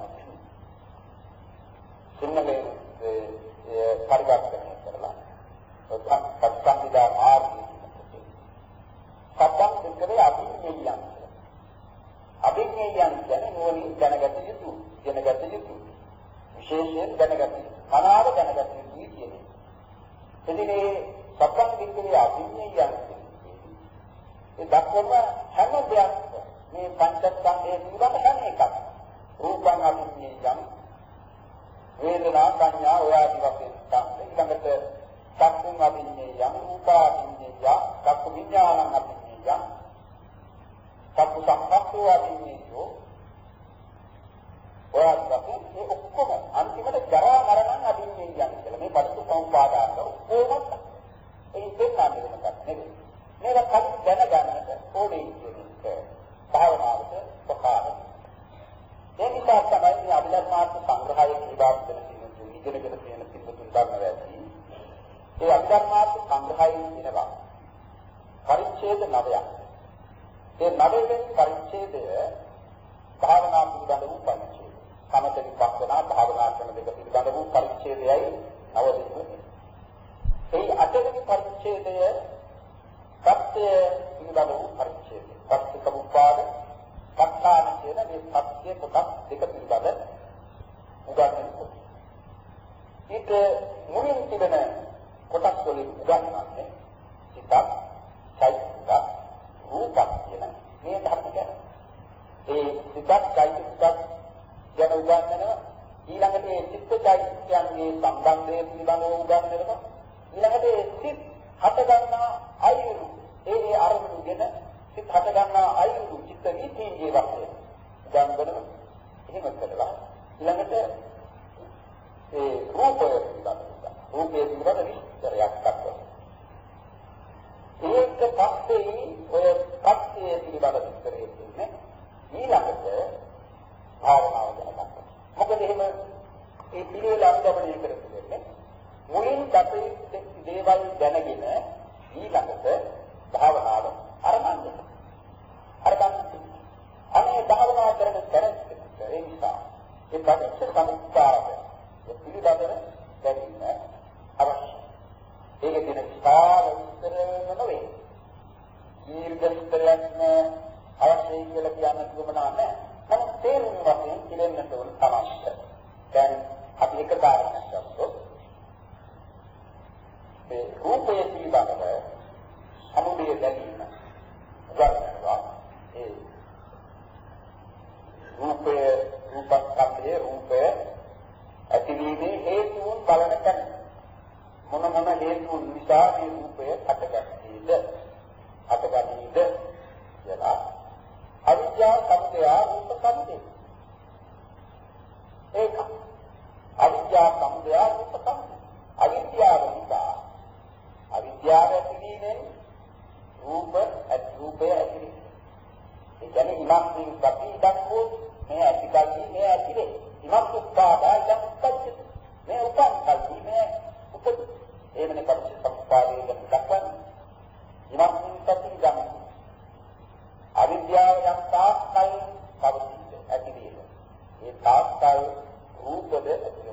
සිංහලයේ පරිවර්තනය කරලා සත්සංවිධාන ආර්ථික සත්‍යම් දෙකේ අභිඥයන් අභිඥයන් කියන්නේ නුවණින් දැනගත යුතු දැනගත යුතු විශේෂයෙන් දැනගත යුතු මනාව දැනගත යුතු කියන්නේ. එදින මේ සත්‍යම් දෙකේ අභිඥයන් ඒ දක්වන හැම දෙයක්ම මේ පංචස්කන්ධයේ පිළිබඳ හැම එකක් රූපං අභිඥයන් වේදනා සංඥා ඔය ආදි වශයෙන් තමයි ඊළඟට චක්කුං අභිඥයන් රූපාභිඥයන් චක්කු විඥානං අභිඥයන් චක්කු සංපස්සෝ අභිඥයෝ ඔය ආදි වශයෙන් මේ ඔක්කොම අන්තිමට ජරා මරණං අභිඥයන් කියලා මේ පටිච්චසමුප්පාදාන ඔක්කොම ඒ දෙන්නාම එකක් නෙවෙයි මේක කලින් දැනගන්නට ඕනේ කියන භාවනාවට ප්‍රකාශ. ඒ නිසා තමයි මේ අභිධර්මාර්ථ සංග්‍රහය කියලා දෙන සින්දු ඉගෙනගෙන තියෙන සින්දු තුන් ගන්න වැඩි. ඒ අභිධර්මාර්ථ සංග්‍රහයේ ඉනවා පරිච්ඡේද නවයක්. ඒ නවයෙන් පරිච්ඡේදය භාවනා පිළිබඳ වූ පරිච්ඡේදය. සමථ විපස්සනා භාවනා ක්‍රම දෙක පිළිබඳ වූ පරිච්ඡේදයයි නව දෙන්නේ. ඒ අටවෙනි පරිච්ඡේදය සත්‍ය පිළිබඳ වූ පරිච්ඡේදය. සත්‍ය කමුපාද සත්‍යාන කියන මේ සත්‍ය කොටස් දෙක පිළිබඳ උගන්වනවා. ඊට මුලින් තිබෙන කොටස් වලින් උගන්වන්නේ සිතක්, චෛතසික, රූපක් කියන මේ ධර්ම ගැන. ඒ සිතක්, චෛතසික ගැන උගන්වනවා. ඊළඟට මේ චිත්ත චෛතසිකයන්ගේ සම්බන්ධය පිළිබඳව උගන්වනවා. ඊළඟට ඒ සිත් හට ගන්නා අයුරු ඒ ඒ අරමුණු ගැන සිත් හට ගන්නා අයුරු චිත්ත වීතියේ වශයෙන් උගන්වනවා. එහෙම කරලා ඊළඟට ඒ රූපය පිළිබඳව රූපයේ පිළිබඳ විස්තරයක් දක්වනවා. ඒක පස්සේ ඔය පස්සේ පිළිබඳ විස්තරය කියන්නේ ඊළඟට භාවනාව ගැන දක්වනවා. මොකද එහෙම ඒ පිළිවෙල අනුගමනය කරන්නේ මුලින් දතේ දේවල් දැනගෙන ඊළඟට භාවනාව ආරම්භ කරනවා. ආරම්භ අනේ භාවනා කරන තරමට ඒ නිසා ඒ පටිච්ච සමුප්පාදය පිළිබඳව දැනීම අවශ්‍යයි. ඒක දින විස්තර විස්තරම නෙවෙයි. දීර්ඝ විස්තරයක් අවශ්‍යයි කියලා කියන්න දුමනා නැහැ. නමුත් තේරුම් වශයෙන් පිළිෙන්නට ඕන තමයි. දැන් අපි එක කාරණයක් ගත්තොත් මේ රූපයේ පිළිබඳව අනුභවය දැනීම උගන්වනවා. ඒ රූපය රූපස්කන්ධයේ රූපය ඇතිවීමේ හේතුන් බලන කෙන මොන මොන හේතුන් නිසා මේ රූපය හටගන්නේද හටගන්නේද කියලා අවිද්‍යාව සමුදය රූප සමුදය ඒක අවිද්‍යාව සමුදය රූප සමුදය අවිද්‍යාව නිසා අවිද්‍යාව ඇතිවීමෙන් රූප ඇති රූපය ඇතිවේ. ඒ කියන්නේ ඉමක්කින් සති දක්වෝ මේ ඇතිකල්හි මේ ඇතිවේ. ඉමක් උපාදායන් උපච්ච මේ උපන්කල්හි මේ උපද. එමනේ පරිච්ඡ සම්පාදයේ දක්වන්නේ. ඉමක්කින් සති ගම. අවිද්‍යාව යම් තාක්කල් පවතින ඇතිවේ. ඒ තාක්කල් රූපද ඇතිවේ.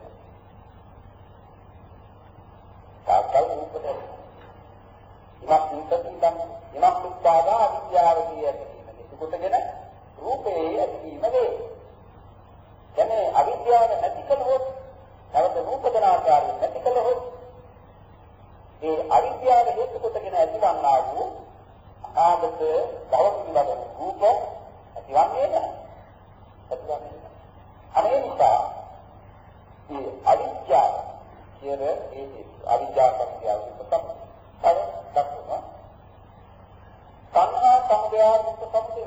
තාක්කල් රූපද ඉමක් නිසතිදම් ඉමක් උපාදා අවිද්‍යාව කියන්නේ ඒකටගෙන රූපේ ඇතිවීම වේ. කියන්නේ අවිද්‍යාව නැති කළොත් නැවත රූපදන ආකාරයෙන් නැති කළොත් ඒ අවිද්‍යාව හේතු කොටගෙන ඇතිවන්නා වූ ආගත භව පිළිබඳ රූප ඇතිවන්නේ නැහැ. ඇතිවන්නේ නැහැ. අනේ නිසා මේ අවිද්‍යාව කියන ඒ අවිද්‍යාව සංඛ්‍යාව උපතම අර දක්වනවා. සංහා සංඛ්‍යාව උපතම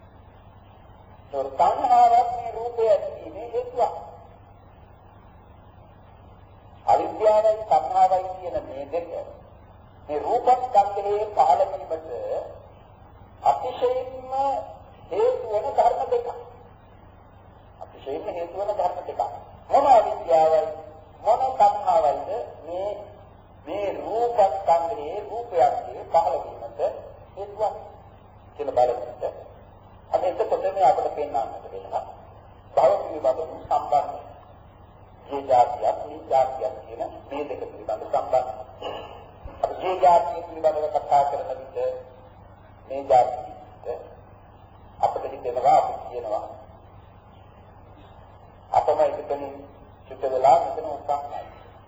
ඒ සංහාවක් මේ රූපය ඇතිවීමේ හේතුවක්. අවිද්‍යාවයි සංහාවයි කියන මේ දෙක මේ රූපස්කන්ධයේ පහළ වීමට අතිශයින්ම හේතු වන ධර්ම දෙකක්. අතිශයින්ම හේතු වන ධර්ම දෙකක්. මොන අවිද්‍යාවයි මොන සංහාවයිද මේ මේ රූපස්කන්ධයේ රූපයන්ගේ පහළ වීමට හේතුවක් කියලා බලනකොට අද එතකොට මේ අපිට පේන්නට වෙනවා භව පිළිබඳ සම්බන්ධය. මේ જાතියක් මේ જાතියක් කියන මේ දෙක පිළිබඳ සම්බන්ධය. අපි මේ જાතිය පිළිබඳව කතා කරන විට මේ જાතිය අපිට හිතෙනවා අපි කියනවා අපම එකතනින් චුත වෙලා මෙතන උපන්නයි.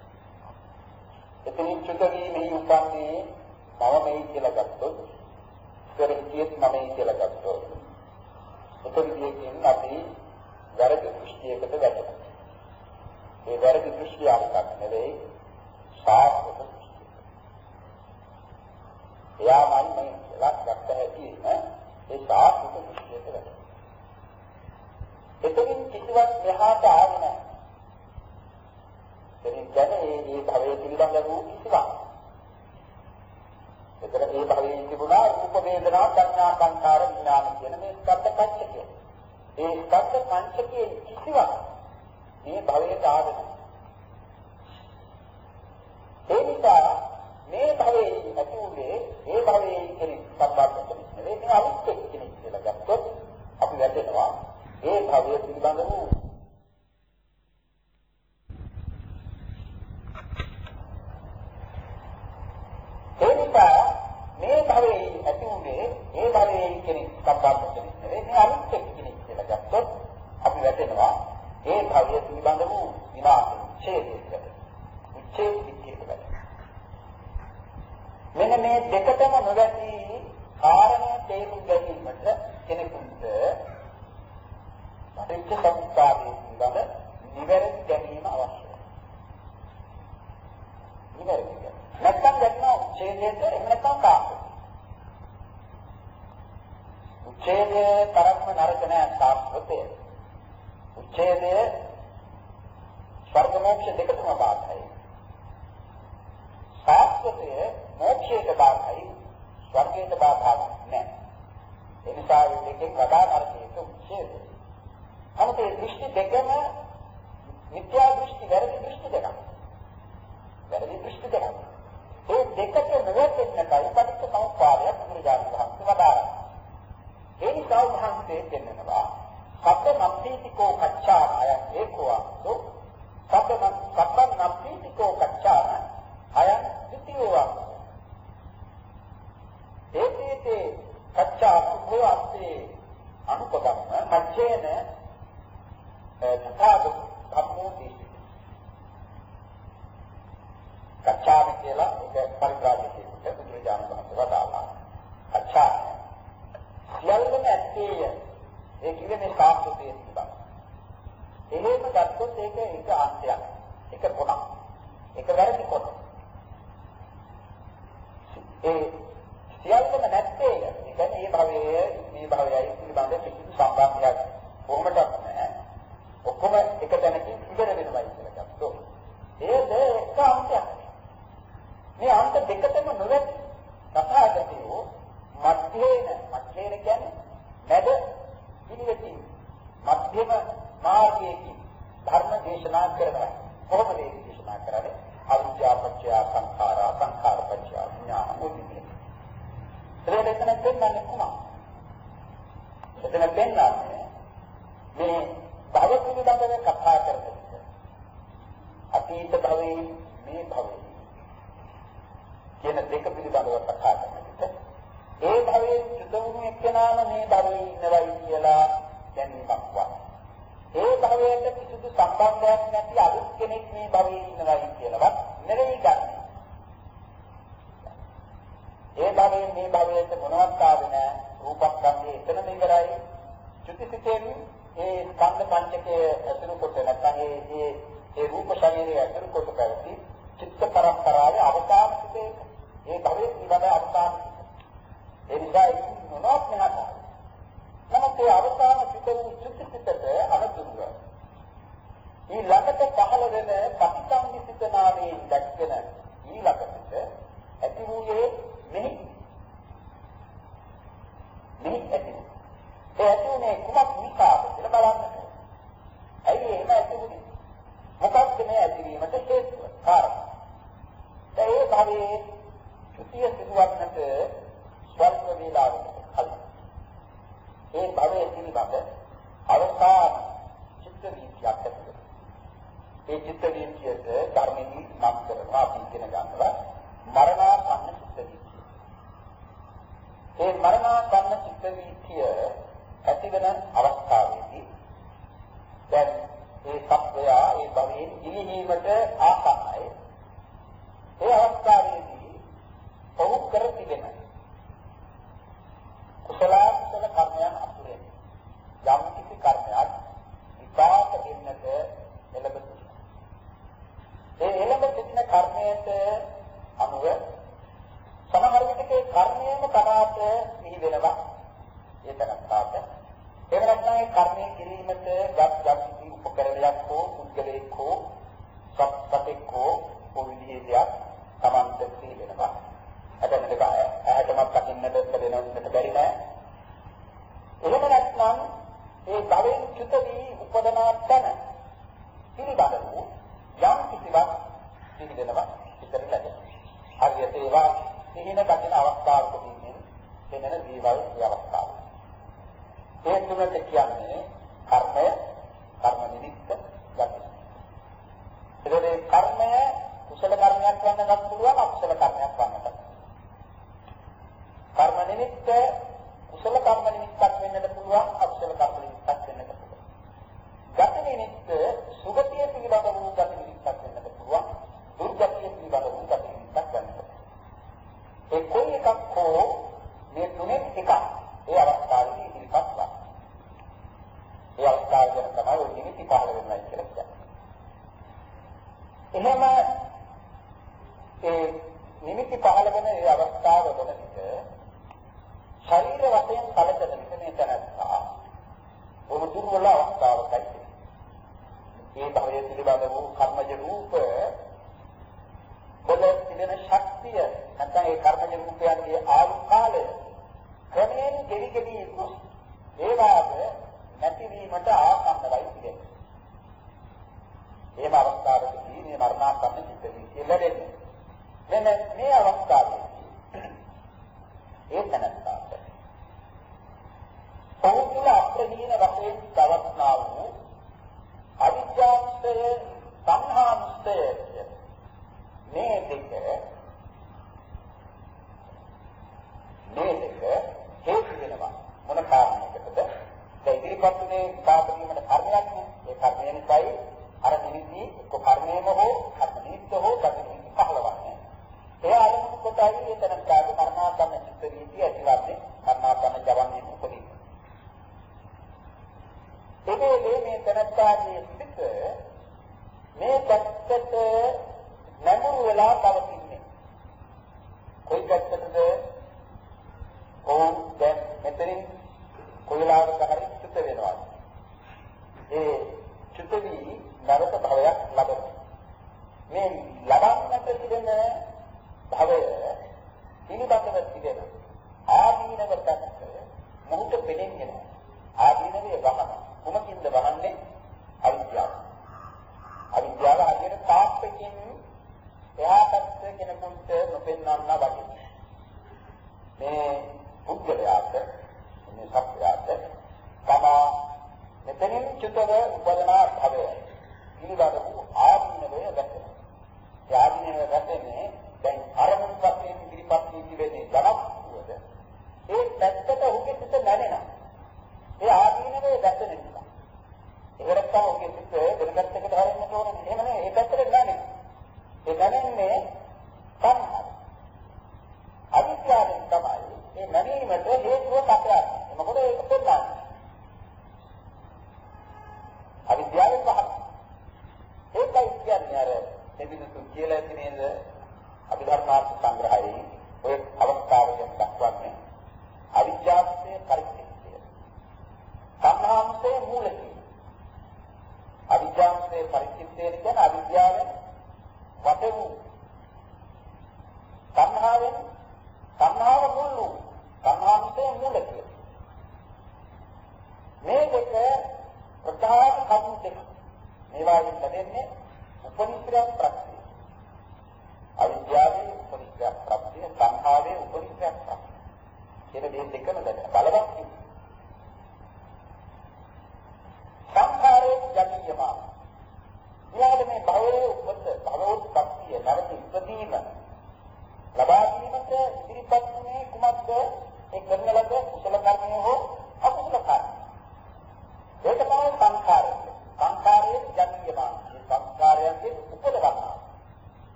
එතනින් චුත වීමෙහි උපන්නේ මම මේ කියලා ගත්තොත් ඉස්සරහින් මම මේ කියලා ගත්තොත් එතනදී අපි වැරදි දෘෂ්ටියකට වැටෙනවා. ඒ වැරදි දෘෂ්ටිය අරකට නෙවෙයි සාර්ථක දෘෂ්ටිය. එයාමයි මේ ලක්ෂ්‍යයට හැදී ඒ සාර්ථක දෘෂ්ටියට වැටෙනවා. එතනින් කිසිවක් මෙහාට ආවේ නැහැ. එතනින් කියන්නේ මේ භවයේ පිළිබඳ වූ කිසිවක්. එතන මේ භවයේ තිබුණා රූප වේදනා සංඥා සංකාර විඥාන කියන මේ ස්කන්ධ පංචකය. ඒ ස්කන්ධ පංචකයේ කිසිවක් මේ භවයට ආවේ නැහැ. ඒ නිසා මේ භවයේ ඇති වූනේ ඒ භවයේ කෙනෙක් සම්බන්ධ කෙනෙක් නෙවෙයි මේ අලුත් කෙනෙක් කියලා ගත්තොත් අපි වැටෙනවා ඒ භවයේ පිළිබඳ වූ ඒ නිසා මේ භවයේ ඇති වූනේ ඒ භවයේ කෙනෙක් සම්බන්ධ කෙනෙක් නෙවෙයි මේ අලුත් කෙනෙක් කියලා ගත්තොත් අපි වැටෙනවා ඒ භවයේ පිළිබඳ වූ විනාශ ඡේදයකට උච්ඡේද විද්‍යාවට වැටෙනවා. මෙන්න මේ දෙකටම නොවැටි කාරණය තේරුම් ගැනීමට කෙනෙකුට පටිච්ච සමුප්පාදයේ පිළිබඳ නිවැරදි ගැනීම අවශ්‍යයි. නිවැරදි ගැනීම. නැත්නම් දැක්නා උච්ඡේදයට එහෙම නැත්නම් කාර්යය. උච්ඡේදය තරම්ම නරක නෑ සාස්ත්‍රය. උච්ඡේදය ස්වර්ග මොක්ෂ දෙකම බාධායි. සාස්ත්‍රය මොක්ෂයට බාධායි ස්වර්ගයට බාධා නෑ. ඒ නිසා මේ දෙකෙන් වඩා නරකයක උච්ඡේදය. අනිත් ඒ දෘෂ්ටි දෙකම මිත්‍යා දෘෂ්ටි වැරදි දෘෂ්ටි දෙකක්. වැරදි දෘෂ්ටි දෙකක්. ඒ දෙකට නොවැටෙන්නයි පටිච්ච සමුප්පාදය පුරුජාන වහන්සේ වදාළා. ඒ නිසා වහන්සේ දෙන්නවා සත්‍ය නප්පීතිකෝ කච්චාන අයං ඒකෝ අසෝ සත්‍ය සත්‍ය නප්පීතිකෝ කච්චාන අයං ද්විතීයෝ අසෝ ඒකේතේ කච්චා සුභවස්සේ අනුපදම්ම මච්ඡේන තථාගත ධම්මෝති කච්චාන කියලා ඒක පරිත්‍රාජකයෙකුට බුදුරජාණන් වහන්සේ වදාළා. කච්චා සියල්ලම ඇත්තේය. ඒ කියන්නේ සාස්ත්‍රයේ තිබෙනවා. එහෙම ගත්තොත් ඒක එක අන්තයක්. එක කොනක්. එක වැරදි කොනක්. ඒ සියල්ලම නැත්තේ. ඒ කියන්නේ මේ භවයේ මේ භවයයි පිළිබඳ කිසිදු සම්බන්ධයක් කොහොමද නැහැ. ඔක්කොම එක තැනකින් ඉවර වෙනවා කියලා ගත්තොත්. ඒද එක අන්තයක්. මේ අන්ත දෙකටම නොවැටි තථාගතයෝ මධ්‍යේන මධ්‍යේන කියන්නේ මැද පිළිවෙතින් මධ්‍යම මාර්ගයේදී ධර්ම දේශනා කරනවා. කොහොමද ඒක දේශනා කරන්නේ? අවිද්‍යාව පත්‍ය සංඛාරා සංඛාර පත්‍ය විඥාන මොදිනේ. ඒකට එතන දෙන්නන්නේ කොහොමද? එතන දෙන්නන්නේ මේ භව පිළිබඳව කතා කරන විට අතීත භවයේ මේ භවයේ කියන දෙක පිළිබඳව කතා කරන විට ඒ භවයේ චුතවුණු එක්කෙනාම මේ භවයේ ඉන්නවයි කියලා දැනීමක් වත්. ඒ භවයට කිසිදු සම්බන්ධයක් නැති අලුත් කෙනෙක් මේ භවයේ ඉන්නවයි කියලාවත් නෙවෙයි ගන්න. ඒ භවයේ මේ භවයට මොනවත් ආවේ නැහැ. රූපස්කන්ධය එතනම ඉවරයි. චුතිසිතෙන් ඒ ස්කන්ධ පංචකයේ ඇතුළු කොට නැත්නම් ඒ ඒ ඒ රූප ශරීරයේ ඇතුළු කොට පැවති චිත්ත පරම්පරාවේ අවසාන සිටේ ඒ භවයේ පිළිබඳ අවසාන ඒ නිසා මොනවත් නැහැ. නමුත් ඒ අවසාන සිට වූ චුතිසිතට අනුදුරුව ඊළඟට පහළ වෙන පටිසංවිසිත නාමයෙන් දැක්වෙන ඊළඟට ඇති වූයේ මෙහි මෙහි ඇති ඒ ඇතිනේ කුමක් නිසාද කියලා බලන්න. ඇයි එහෙම ඇති වුනේ? මොකක්ද මේ ඇතිවීමට හේතුව? කාරණා. ඒ භවයේ ත්‍ෘතිය සිදුවන්නට ස්වර්ග වේලාවකට කලින් ඒ භවයේ පිළිබඳ අවසාන චිත්ත වීතියක් ඇති වෙනවා. ඒ චිත්ත වීතියට ධර්මෙහි නම් කරනවා අපි ඉගෙන ගන්නවා මරණාසන්න චිත්ත වීතිය. ඒ මරණාසන්න චිත්ත වීතිය ඇති වෙන අවස්ථාවේදී දැන් ඒ සත්‍යය ඒ භවයෙන් ඉලිහීමට ආසන්නයි. ඒ අවස්ථාවේදී ඔහු කර තිබෙන කුසල කුසල කර්මයන් අතුරෙන් යම් කිසි කර්මයක් විපාක දෙන්නට එළඹ සිටිනවා. ඒ එළඹ සිටින කර්මයට අනුව සමහර විටක ඒ කර්මයේම තමාට මිහි වෙනවා. ඒ තනත්තාට එහෙම නැත්නම් ඒ කර්මයේ කිරීමට ගත් යම් උපකරණයක් හෝ පුද්ගලයෙක් හෝ සත්ත්වෙක් හෝ පොවිලියක් තමන්ට සී වෙනවා. අදම දෙක ඇහැටමත් දකින්නට දෙනවන්නට බැරි නෑ. එහෙම නැත්නම් ඒ භවෙන් චුත වී උපදනා තැන පිළිබඳ වූ යම් කිසිවක් සිහි වෙනවා විතර ලැබෙනවා. හරියට ඒවා සිහින දකින අවස්ථාවකදී වෙනන දේවල් ඒ අවස්ථාව. ඒ තුනට කියන්නේ කර්මය, කර්ම නිමිත්ත, ගති. ඒකේ කර්මය කුසල කර්මයක් වන්නත් පුළුවන් අකුසල කර්මයක් වන්නත්. කර්ම නිමිත්ත කුසල කර්ම නිමිත්තක් වෙන්නත් පුළුවන් අකුසල කර්ම නිමිත්තක් වෙන්නත් පුළුවන්. ගති නිමිත්ත සුගතිය පිළිබඳ වූ ගති නිමිත්තක් වෙන්නත් පුළුවන්. දුර්ගතිය පිළිබඳ වූ ගති නිමිත්තක් වෙන්නත් පුළුවන්. ඒ කොයි එකක් හෝ මේ තුනෙන් එකක් ඒ අවස්ථාවේදී ඉදිරිපත් වෙනවා. ඒ අවස්ථාවේ තමයි ඔය නිමිති පහළ වෙනවා කියලා කියන්නේ. එහෙම ඒ නිමිති පහළ වෙන ඒ අවස්ථාව වල විට ශරීර වශයෙන් කලකන විට මේ තැනත්තා බොහොම දුර්වල අවස්ථාවකයි. ඒ භවයේ පිළිබඳ වූ කර්මජ රූප වල තිබෙන ශක්තිය නැත්නම් ඒ කර්මජ රූපයන්ගේ ආයු කාලය ක්‍රමයෙන් ගෙවි ගෙවි යොස් ඒ වාග නැතිවීමට ආසන්නවයි කියන්නේ. ඒ අවස්ථාවේදී මේ මරණාසන්න චිත්ත වීතිය ලැබෙන්නේ. මෙන්න මේ අවස්ථාවේදී ඒ තනත්තාට ඔහු තුළ අප්‍රහීන වශයෙන් දවස්නා වූ අවිද්‍යාවස්තය සංහාමුස්තය මේ දෙක මේ දෙක හේතු වෙනවා. මොන කාරණයකටද? ඒ ඉදිරිපත් වුණේ සාපේක්ෂව කර්මයක් නේ. ඒ කර්මය නිසායි අර නිමිති එක්ක කර්මයේම හෝ කර්ම නිමිත්ත හෝ ගතිනිමිත්ත පහළවන්නේ. ඒ ආරම්භ කොටයි ඒ තනත්තාගේ මරණාසන්න චිත්ත වීතිය ඇතිවන්නේ මරණාසන්න ජවන්නේ උපදී. ඒකේ මේ තනත්තාගේ සිත මේ පැත්තට නැඹුරු වෙලා පවතින්නේ. කොයි පැත්තටද? ඕම් දැන් මෙතනින් කොයිලාවක හරි චුත වෙනවා. ඒ චුත වී නරක භවයක් ලබනවා. මේ ලබන්නට තිබෙන භවය පිළිබඳව තිබෙන ආදීනව පැත්ත මොහොත පෙනෙන්නේ නැහැ. ආදීනවේ වහන කුමකින්ද වහන්නේ? අවිද්‍යාව. අවිද්‍යාව හරියට තාප්පකින් එහා පැත්ත කෙනෙකුට නොපෙන්වන්න වගේ. මේ පුද්ගලයාට මේ සත්‍යයට තමා මෙතනින් චුතව උපදනා භවය පිළිබඳ වූ ආදීනවය වැටෙනවා. ඒ ආදීනවය වැටෙන්නේ දැන් අරමුණු වශයෙන් ඉදිරිපත් වී තිබෙන්නේ ධනස්වද ඒ පැත්තට ඔහුගේ සිත නැගෙනවා. ඒ ආදීනවය වැටෙන නිසා. ඒකට තමයි ඔහුගේ සිත දෙකකට හරින්නට ඕනේ. එහෙම නෙවෙයි ඒ පැත්තට නැගෙනවා. ඒ නැගෙන්නේ සංහාර. අවිද්‍යාවෙන් තමයි මේ නැගීමට හේතුව සපයන්නේ. මොකද ඒක පෙන්නන්නේ. අවිද්‍යාවෙන් පහළ. ඒකයි කියන්නේ අර දෙවිදුතු කියලා තියෙන අභිධර්මාර්ථ සංග්‍රහයේ ඔය අවස්ථාවෙන් දක්වන්නේ අවිද්‍යාවේ පරිච්ඡේදය. සංහාංශයේ මූලිකයි. අවිද්‍යාවේ පරිච්ඡේදය කියන්නේ අවිද්‍යාවෙන් වට වූ සංහාවෙන් සංහාව මුල්ලු සංහාංශයේ මූලිකයි. මේ දෙක ප්‍රධාන කරුණු දෙක. මේවායින් ලැබෙන්නේ උපනිශ්‍රය ප්‍රත්‍ය. අවිද්‍යාවේ උපනිශ්‍රය ප්‍රත්‍ය, සංහාවේ උපනිශ්‍රය ප්‍රත්‍ය. කියන මේ දෙකම දැක බලවත්.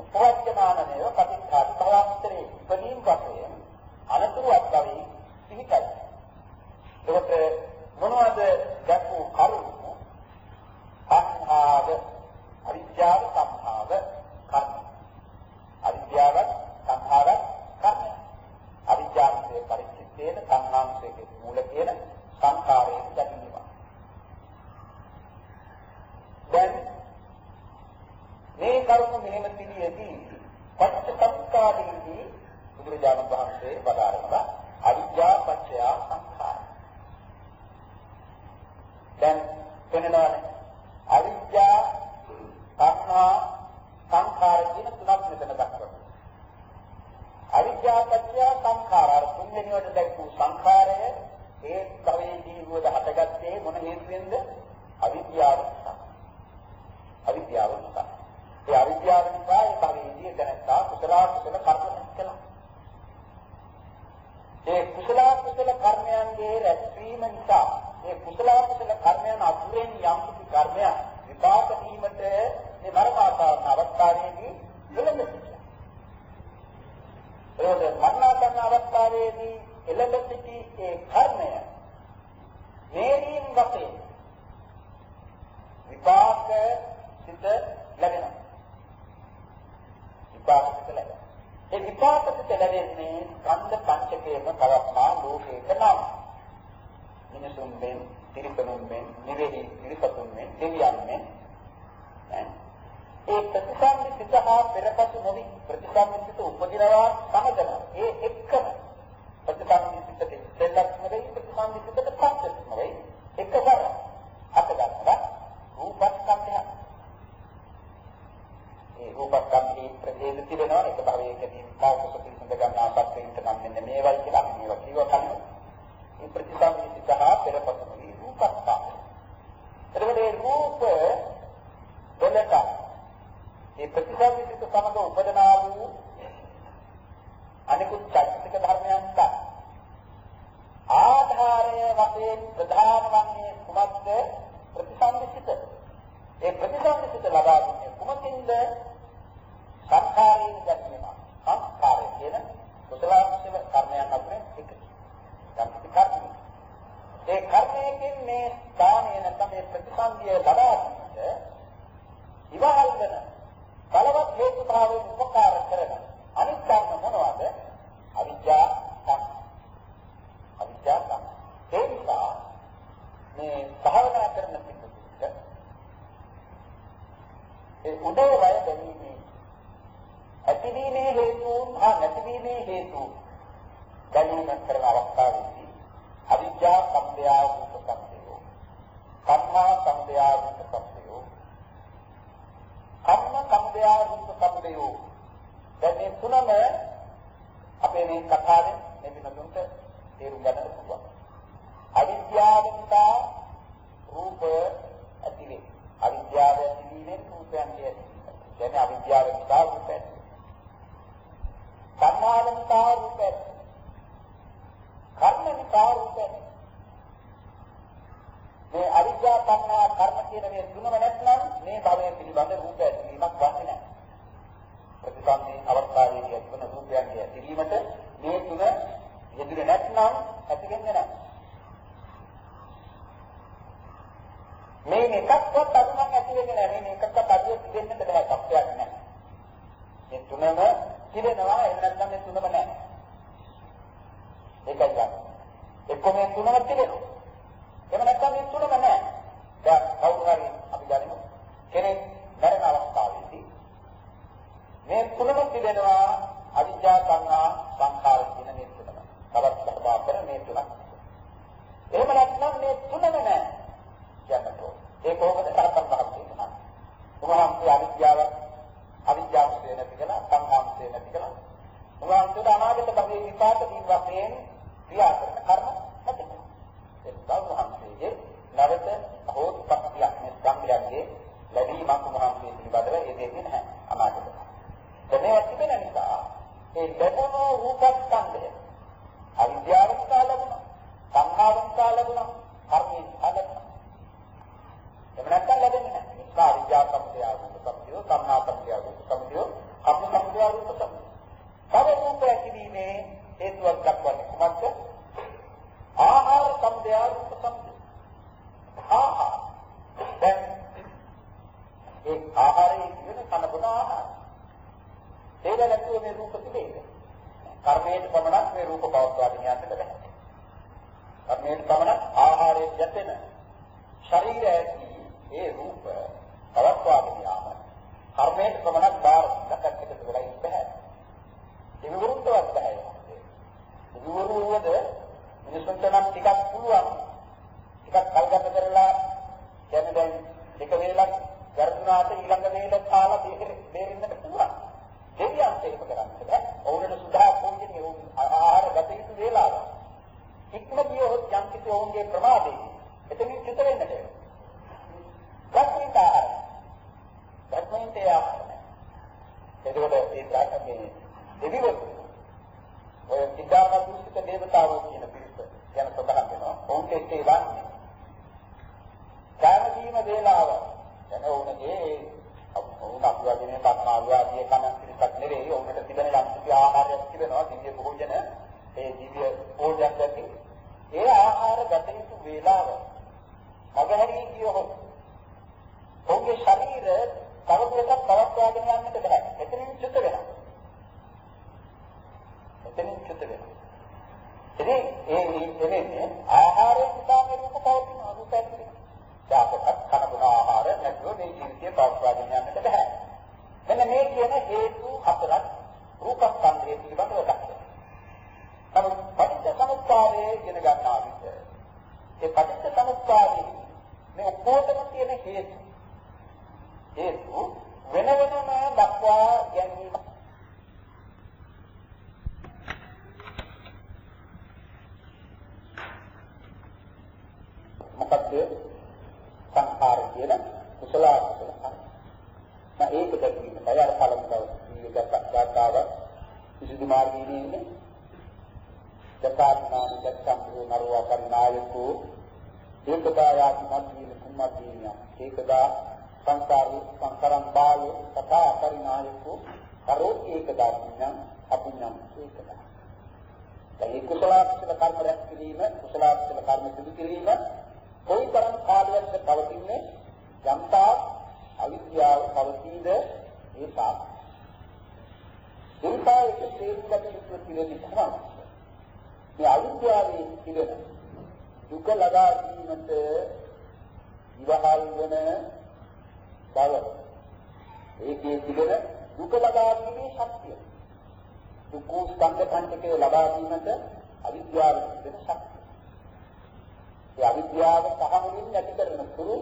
උපවර්ජමානමය පටිච්චාති භවස්තරේ ඉපදීම් වශයෙන් අනතුරු අත්වයි සිහිකයි. ඒකට මොනවද දැක්වූ කරුණු? සංඛාද අවිද්‍යාව සංඛාද කර්ම. අවිද්‍යාව සංඛාර කර්ම. අවිද්‍යාවේ පරිච්ඡේදයෙන් සංඛාංශයේ මූල කියන සංඛාරයෙන් දැකීම. දැන් මේ කරුණු මෙහෙම පිළියෙදී පච්චසමුප්පාදයේදී බුදුරජාණන් වහන්සේ වදාළා අවිද්‍යා පත්‍ය සංඛාර. දැන් වෙනවානේ අවිද්‍යා සංඛා සංඛාර කියන තුනක් මෙතන දක්වනවා. අවිද්‍යා පත්‍ය සංඛාර අර තුන්වෙනිවට දැක්වූ සංඛාරය ඒ භවයේදී වුවද හටගත්තේ මොන හේතුවෙන්ද? අවිද්‍යාව නිසා. අවිද්‍යාව නිසා. ඒ අවිද්‍යාව නිසා ඒ භවයේදී දැනත්තා කුසල කුසල කර්ම කළා. ඒ කුසල කුසල කර්මයන්ගේ රැස්වීම නිසා ඒ කුසල කුසල කර්මයන් අතුරෙන් යම් කිසි කර්මයක් විපාක දීමට මේ මරණාසන්න අවස්ථාවේදී එළඹ සිටියා. ඒ මරණාසන්න අවස්ථාවේදී එළඹ සිටි ඒ කර්මය මේරීම් වශයෙන් විපාක සිත ලැබෙනවා. විපාක සිත ලැබෙනවා. ඒ විපාක සිත ලැබෙන්නේ ස්කන්ධ පංචකයේම පවස්නා ලෝකේක නම්. මිනිසුන් මෙන්, තිරිසනුන් මෙන්, නිරෙහි තිරිසතුන් මෙන්, දෙවියන් මෙන්. ඒ ප්‍රතිසන්දි සිත හා පෙරපසු නොවි ප්‍රතිසන්දි සිත උපදිනවා සමගම ඒ එක්කම ප්‍රතිසන්දි සිතට දෙලක් නෙවෙයි ප්‍රතිසන්දි සිතට පංචක් නෙවෙයි එකවර අත ගන්නවා රූපස්කන්ධය. ඒ රූපස්කන්ධයේ ප්‍රදේශ තිබෙනවා එක භවයකදී කායක පිළිසඳ ගන්නා සත්‍යයට නම් මෙන්න මේවයි කියලා අපි මේවා කියව ගන්නවා. මේ ප්‍රතිසන්දි සිත හා පෙරපසු නොවි රූපස්කන්ධය. එතකොට මේ රූප වලට මේ ප්‍රතිසන්දි සිත සමග උපදනා වූ අනිකුත් චෛතසික ධර්මයන්ට ආධාරය වශයෙන් ප්‍රධාන වන්නේ කුමක්ද? ප්‍රතිසන්දි සිත. ඒ ප්‍රතිසන්දි සිත ලබා දුන්නේ කුමකින්ද? සංඛාරයෙන් දැක්වීම. සංඛාරය කියන කුසල කුසල කර්මයන් අතරින් එකයි. යම්කිසි කර්මයක්. ඒ කර්මයෙන් මේ ස්ථානයේ නැත්නම් මේ ප්‍රතිසන්දිය ලබා ගැනීමට ඉවහල් වෙන බලවත් හේතු භාවයෙන් උපකාර කරන අනිත් කර්ම මොනවද? අවිද්‍යා කර්ම. අවිද්‍යා කර්ම. ඒ නිසා මේ භාවනා කරන පිටුට ඒ උදේ වය දෙන්නේ ඇතිවීමේ හේතුන් හා නැතිවීමේ හේතු දැනීම කරන අවස්ථාවේදී අවිද්‍යා සම්පය රූප සම්පයෝ කම්මා සම්පය රූප සම්පයෝ කම්ම සම්පය රූප සම්පයෝ දැන් මේ තුනම අපේ මේ කතාවෙන් මේ පිටුන්ට තේරුම් ගන්න පුළුවන්. අවිද්‍යාව නිසා රූප ඇතිවේ. අවිද්‍යාව ඇතිවීමෙන් රූපයන් ඇතිවේ. කියන්නේ අවිද්‍යාව නිසා රූප ඇතිවේ. කර්මාව නිසා රූප ඇතිවේ. කර්ම නිසා රූප ඇතිවේ. මේ අවිද්‍යා සංඥා කර්ම කියන මේ තුනම නැත්නම් මේ භවයේ පිළිබඳ රූප ඇතිවීමක් වන්නේ නැහැ. ප්‍රතිසන්දි අවස්ථාවේදී ඇතිවන රූපයන්ගේ ඇතිවීමට මේ තුන යෙදුනේ නැත්නම් ඇති වෙන්නේ නැහැ. මේ එකක්වත් අදුමක් ඇති වෙන්නේ නැහැ. මේ එකක්වත් අදිය තිබෙන්නට බෑ. සත්‍යයක් නැහැ. මේ තුනම තිබෙනවා. එහෙම නැත්නම් මේ තුනම නැහැ. ඒකයි ගන්න. එක්ක මේ තුනම තිබෙනවා. එහෙම නැත්නම් මේ තුනම නැහැ. දැන් කවුරු හරි අපි ගනිමු. කෙනෙක් මරණ අවස්ථාවේදී මේ තුනම තිබෙනවා. අවිද්‍යා සංඥා සංඛාර කියන මේ තුනම. තවත් කතා කර මේ තුනක්. එහෙම නැත්නම් මේ තුනම නැහැ. කියන්නකෝ. ඒ කොහොමද තරකම් වහන්සේ කියනවා. උන්වහන්සේ අවිද්‍යාව අවිද්‍යාවසේ නැති කළා, සංඛාරසේ නැති කළා. උන්වහන්සේ අනාගත භවයේ විපාක දීන් වශයෙන් ක්‍රියා කරන කර්ම නැති කළා. ඒ සෞවහන්සේගේ නැවත හෝත්පත්තියක් මේ සම්මිලන්නේ ලැබීමක් උන්වහන්සේ පිළිබඳව ඒ දෙන්නේ නැහැ අනාගත. එනේ තිබෙන නිසා ඒ ලැබුණු රූපස්කන්ධය අවිද්‍යාව නිසා ලැබුණා, සංඛාර නිසා ලැබුණා, කර්මයෙන් ලැබුණා. එහෙම නැත්නම් ලැබෙන්නේ නැහැ. නිසා අවිද්‍යාව සම්පදයා රූප සම්පදයෝ, සංඛාර සම්පදයා රූප සම්පදයෝ, කම්ම දක්වා රූප සමුදය. තව රූප ඇතිවීමේ හේතුවක් දක්වන්නේ කොහොමද? ආහාර සමුදය රූප සමුදය. ආහාර. දැන් ඒ ආහාරයේ කියන කන බොන ආහාර. ඒක නැතුව මේ රූප තිබෙන්නේ. කර්මයෙන් පමණක් මේ රූප පවත්වාගෙන යන්නට බැහැ. කර්මයෙන් පමණක් ආහාරයෙන් යැපෙන ශරීරය ඇති ඒ රූප පවත්වාගෙන යාම කර්මයෙන් පමණක් බාර දක්කට වෙලා ඉන්න බැහැ. ඒක විරුද්ධවත් බැහැ. ඒක විරුද්ධවද මිනිසුන්ට නම් ටිකක් පුළුවන්. ටිකක් කල්ගත කරලා කියන්නේ දැන් එක වේලක් ගර්භුණාට ඊළඟ වේල කාලා බේරෙන්නට පුළුවන්. දෙවියන්ට ඒක කරන්නේ නැහැ. ඔවුන්ට සුදා පොන්ජිනේ ආහාර ගත යුතු වේලාව. ඉක්ම ගියොත් යම් කිසි ඔවුන්ගේ ප්‍රමාදේ එතනින් චුත වෙන්නට වෙනවා. ගත්මින්ට ආහාර. ගත්මින්ට ආහාර. එතකොට ඒ ප්‍රාර්ථනාවේ දෙවිවරු ඔය සිතාම දුෂ්ට දේවතාවෝ කියන පිරිස ගැන සඳහන් වෙනවා. ඔවුන්ට ඒක වන්නේ. කාමදීම වේලාව. දැන් ඔවුන්ගේ ඔවුන් අපුවාගෙන පත්මාවාදී කන පිළිපත් නෙවෙයි. ඔවුන්ට තිබෙන යම් කිසි ආහාරයක් තිබෙනවා. දිව්‍ය භෝජන ඒ දිව්‍ය භෝජන ඇති. ඒ ආහාර ගත යුතු වේලාව මගහැරී ගියොත් ඔවුන්ගේ ශරීර තවදුරටත් පවත්වාගෙන යන්නට බැහැ. එතනින් චුත වෙනවා. එතනින් චුත වෙනවා. ඉතින් ඒ එන්නේ ආහාරයෙන් තමයි රූප පවතින රූප ඇති. දාපකට කන බොන ආහාර නැතුව මේ ජීවිතය පවත්වාගෙන යන්නට බැහැ. මෙන්න මේ කියන හේතු හතරක් රූපස්කන්ධයේ පිළිබඳව දක්වනවා. නමුත් පටිච්ච සමුප්පාදයේ ඉගෙන ගන්නා විට ඒ පටිච්ච සමුප්පාදයේ මේ ඔක්කොටම තියෙන හේතු හේතු වෙන වෙනම දක්වා ගැනීම මොකද සංඛාර කියන කුසල අකුසල කර්ම. මම ඒක දැක්වීම බය අර කලින් දවස් ගාතාව විසුද්ධි මාර්ගයේ ඉන්නේ දසාත්මානි දක්ෂම්බු නරවා පරිනායකෝ ඒකදායාති මධ්‍යම කුම්මදීනිය ඒකදා සංකාරු සංකරම් බාලෝ තථා පරිනායකෝ කරෝ ඒකදා පුඤ්ඤං අපුඤ්ඤං ඒකදා. ඒ කුසල අකුසල කර්ම රැස් කිරීම කුසල අකුසල කර්ම සිදු කිරීම කොයිතරම් කාලයක්ද පවතින්නේ යම්තා අවිද්‍යාව පවතීද ඒ තාක්. ඒකයි ඒක තේරුම්ගත යුතු පිළිවෙල තමයි. මේ අවිද්‍යාවේ තිබෙන දුක ලබා ගැනීමට ඉවහල් වෙන බව ඒකේ තිබෙන දුක ලබා ගැනීමේ ශක්තිය දුක ස්කන්ධ පංචකය ලබා ගැනීමට අවිද්‍යාවේ තිබෙන ශක්තිය. ඒ අවිද්‍යාව පහමින් නැති කරන තුරු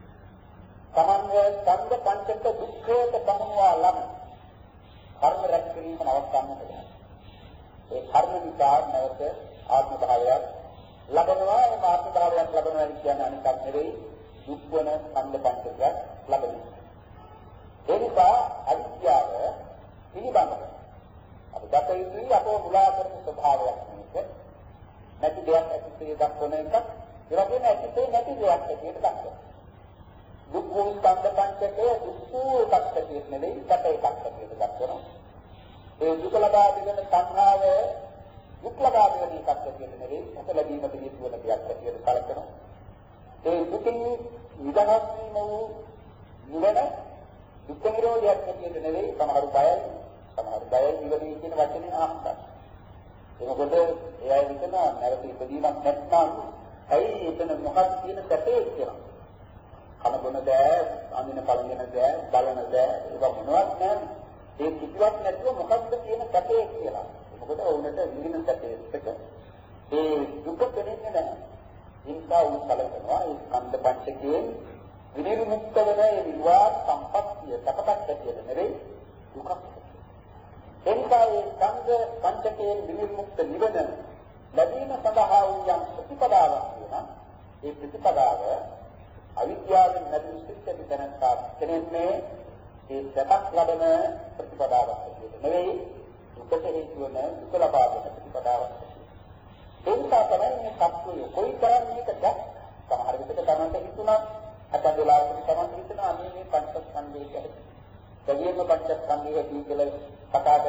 තමන්ගේ ස්කන්ධ පංචක දුක්ඛයට පමුණවා ලබන කර්ම රැස් කිරීම නවත්තන්නට බැහැ. ඒ කර්ම නිසා නැවත ආත්ම භාවයක් ලබනවා. ඒ ආත්ම භාවයක් ලබනවා කියන්නේ අනිකක් නෙවෙයි දුක් වන ස්කන්ධ පංචකයක් ලැබෙනවා. ඒ නිසා අවිද්‍යාව පිළිබඳව අපි දකින්නේ අපෝ මුලා කරන ස්වභාවයක් නෙවෙයි. නැති දෙයක් ඇතිසේ දක්වන එක ඒ වගේම ඇතිසේ නැති දෙයක් ඇටියට දක්වන. දුක් වූ ස්කන්ධ පංචකය දුක් වූ එකක් නෙවෙයි සැප එකක් ඇටියට දක්වන. ඒ දුක ලබා දෙන සංහාව දුක් ලබා දෙන එකක් ඇටියට නෙවෙයි සැප ලැබීමට හේතු වන දෙයක් ඇටියට කලකනවා. ඒ දුකින් නිදහස් වීම වූ නිවන දුක් නිරෝධයක් ඇටියට නෙවෙයි සමහර බයයි සමහර බයයි නිවන කියන වචනේ ආස්තක්. ඒකකොට එයා හිතන නැවත ඉදීමක් නැත්නම් ඇයි එතන මොකක්ද කියන සැපේ කියලා. කන බොන දෑ, අඳින පළඳින දෑ, බලන දෑ ඒවා මොනවත් නැහැ. ඒ කිසිවක් නැතුව මොකක්ද කියන සැපේ කියලා. මොකද වුණට විඳින සැපේ එක ඒ දුක දෙන්නේ නැහැ. ඉන්සා උන් කලකනවා ඒ ස්කන්ධ පංචකයෙන් විනිර්මුක්ත වෙන ඒ විවාද සම්පත්තිය සකපත් ඇතිද නෙවෙයි දුකක්. එනිසා ඒ ස්කන්ධ පංචකයෙන් විනිර්මුක්ත නිවන ලැබීම සඳහා වූ යම් ප්‍රතිපදාවක් වෙනවා. ඒ ප්‍රතිපදාව අවිද්‍යාවෙන් නැති සිත්ති දැනස්සා කෙනෙන්නේ ඒ සත්‍යක් ලැබෙන ප්‍රතිපදාවක් නෙවෙයි දුකට හේතු වන දුක ලබා දෙන ප්‍රතිපදාවක්. ඒ නිසා තමයි මේ සත්‍යය කොයිතරම් මේක දැක් සමහර විට තමන්ට හිතුණා අතන වෙලාවකට තමන්ට හිතුණා මේ මේ පංචස්කන්ධයේ කැටි. දෙවියන්ගේ පංචස්කන්ධයේ කියලා කතා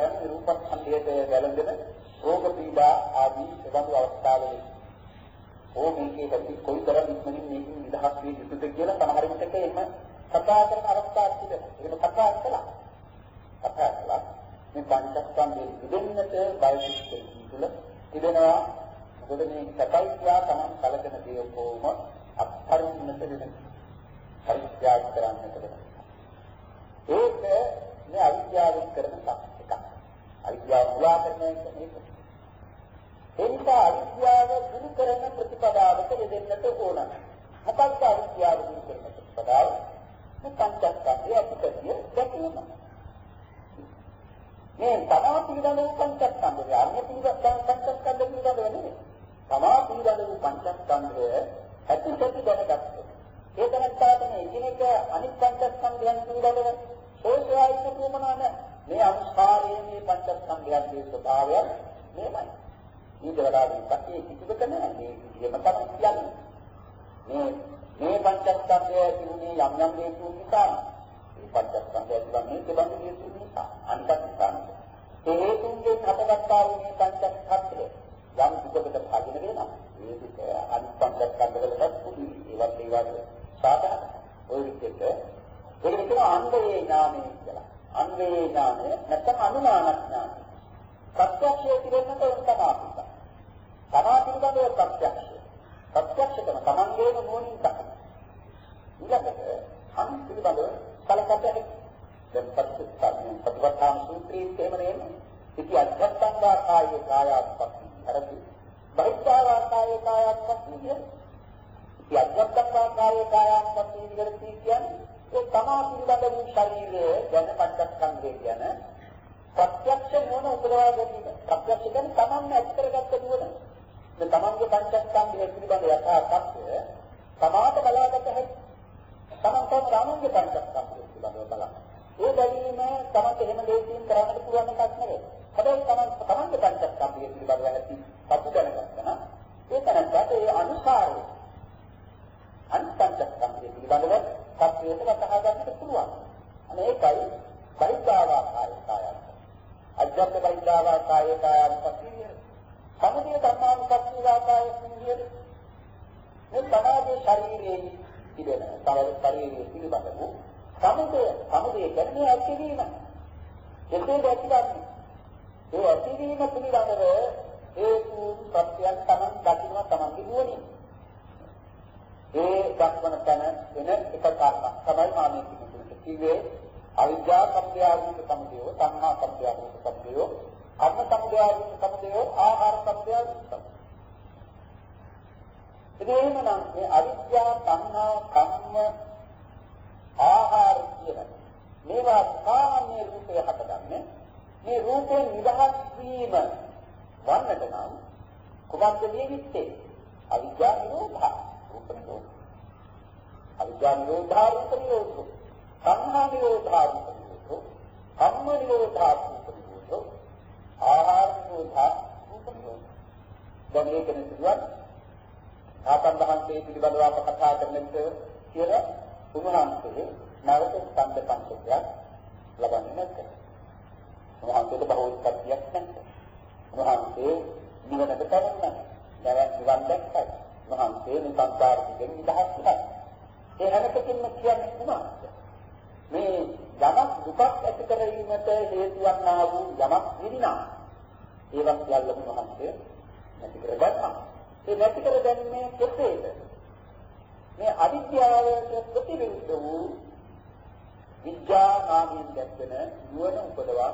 ගැළඳෙන රෝග පීඩා ආදී එබඳු අවස්ථාවලදී ඕමේකේ ඇති කොයිතරම් ඉක්මනින් මේකින් නිදහස් වී යුතුද කියලා සමහර විටක එහෙම කතා කරන අවස්ථාවක් තිබෙනවා. එහෙම කතා කළා. කතා කළා මේ පංචස්කන්ධයේ ඉදෙන්නට බයිසිකල් තුළ තිබෙනවා. මොකද මේ සත්‍යය තමයි කලකන දේ කොහොම අත්හරින්නට වෙන පරිත්‍යාග කරන්නට වෙන. ඒක මේ අවිද්‍යාවෙන් කරන එකක්. අවිද්‍යාව මුලා කරන එක මේක. ඒ නිසා අවිද්‍යාව දුරු කරන ප්‍රතිපදාවක යෙදෙන්නට ඕන. මොකක්ද අවිද්‍යාව දුරු කරන ප්‍රතිපදාව? මේ පංචස්කන්ධය අපිටිය දැකීම. මේ තමා පිළිබඳව පංචස්කන්ධය අන්‍ය පිළිබඳව පංචස්කන්ධය පිළිබඳව නෙවෙයි. තමා පිළිබඳව පංචස්කන්ධය ඇති සැටි දැනගත්තා. ඒ දැනගත්තාට මේ එකිනෙක අනිත් පංචස්කන්ධයන් පිළිබඳව සෝෂායික ප්‍රමණන මේ අනුස්කාරයේ මේ පංචස්කන්ධයන්ගේ ස්වභාවය මේමයි. ඊට වඩා විපස්සී කිසිවක නැහැ. මේ විදියම තමයි කියන්නේ. මේ මේ පංචස්කන්ධය කියන්නේ යම් යම් හේතු නිසා මේ පංචස්කන්ධය කියන්නේ කෙබඳු හේතු නිසා අනිත් නිසා. ඒ හේතුන්ගෙන් හටගත්තා වූ මේ පංචස්කන්ධය යම් දුකකට භාගින වෙනවා. මේ දුක අනිත් පංචස්කන්ධවලට පුදුයි. ඒවත් ඒවත් සාධාරණ. ඔය විදිහට ඒකට කියන අන්වේ ඥානය කියලා. අන්වේ ඥානය නැත්නම් අනුමාන ඥානය. ප්‍රත්‍යක්ෂය කියනකොට උන් තමයි. තමා පිළිබඳව ප්‍රත්‍යක්ෂය. ප්‍රත්‍යක්ෂකම තමන්ගේම මොනින් තමයි. ඊළඟට අනිත් පිළිබඳව කලකට දැන් පරිච්ඡේදයෙන් ප්‍රතිවත්තාන සූත්‍රයේ තේම නෙමෙයි. ඉති අධ්‍යාත්මංගා කායේ කායාත්පත්ති. හරි. බහිද්ධා කායේ කායාත්පත්ති කියන්නේ. ඉති අධ්‍යාත්මංගා කායේ කායාත්පත්ති විදිහට කියන්නේ ඒ තමා පිළිබඳ වූ ශරීරයේ ගැන පංචස්කන්ධය කියන ප්‍රත්‍යක්ෂ නුවණ උපදවා ගැනීම. ප්‍රත්‍යක්ෂ කියන්නේ තමන්ම ඇති කරගත්ත නුවණ. මේ තමන්ගේ පංචස්කන්ධය පිළිබඳ යථා තත්ත්වය තමාට බලාගත හැකි. තමන් තම රාමන්ගේ පංචස්කන්ධය පිළිබඳව බලන්න. ඒ බැලීම තමන්ට එහෙම දෙයකින් කරන්නට පුළුවන් එකක් නෙවෙයි. හැබැයි තමන් තමන්ගේ පංචස්කන්ධය පිළිබඳව ඇති සතු දැනගත්තා නම් ඒ තැනට ඒ අනුසාරය අනිත් පංචස්කන්ධය පිළිබඳව සත්‍යයට වටහා ගන්නට පුළුවන්. අනේ ඒකයි බහිද්ධාවා කාය කායය. අජ්ජත් බහිද්ධාවා කාය කායයන් පස්සේ සමදී ධර්මානුපස්සීවා කාය සිංහිය මේ තමයි ශරීරයේ තිබෙන තවල ශරීරයේ පිළිබඳව සමුදය සමුදය කියන්නේ ඇතිවීම. එසේ දැක්කම ඒ ඇතිවීම පිළිබඳව හේතු සත්‍යයන් තමන් දකින්න තමන්ගේ නුවණින් ඒ දක්වන තැන වෙන එක කාරණා තමයි මානෙ කිව්වේ අවිද්‍යා සම්ප්‍රායුක්ත සමුදය, සංහා සම්ප්‍රායුක්ත සමුදය, කර්ම සම්ප්‍රායුක්ත සමුදය, ආහාර සම්ප්‍රායුක්ත සමුදය. එදෙහිම නම් මේ අවිද්‍යා, සංහා, කම්ම, ආහාර කියන මේවා සාමාන්‍ය රූපේ හටගන්නේ මේ රූපේ නිදහස් වීම වන්නට නම් කුමක්ද නිවිත්තේ? අවිද්‍යා නිරෝධා රූප නිරෝධ. අවිද්‍යා නිරෝධා රූප නිරෝධ. සංහා නිරෝධා රූප නිරෝධ. කම්ම නිරෝධා රූප නිරෝධ. ආහාර නිරෝධා රූප නිරෝධ. දැන් මේක නිදුවත් ආතන් වහන්සේ පිළිබඳව අප කතා කරන විට කියලා උන්වහන්සේ නවක ස්කන්ධ පංචකයක් ලබන්නේ නැත්නම් උන්වහන්සේට බහුවිකත්වයක් නැහැ. උන්වහන්සේ නිවනට පැමිණෙනවා. දැන් නිවන් දැක්කයි. උන්වහන්සේ මේ සංසාරයෙන් නිදහස් වුණා. ඒ හැමතෙකින්ම කියන්නේ කුමක්ද? මේ යමක් දුකක් ඇති කරගැනීමට හේතු වන්නා වූ යමක් විඳිනා. ඒවත් සියල්ලම උන්වහන්සේ නැති කරගන්නවා. ඒ නැති කර ගැනීම කෙසේද? මේ අවිද්‍යාවට ප්‍රතිවිරුද්ධ වූ විද්‍යා නාමයෙන් දැක්වෙන නුවණ උපදවා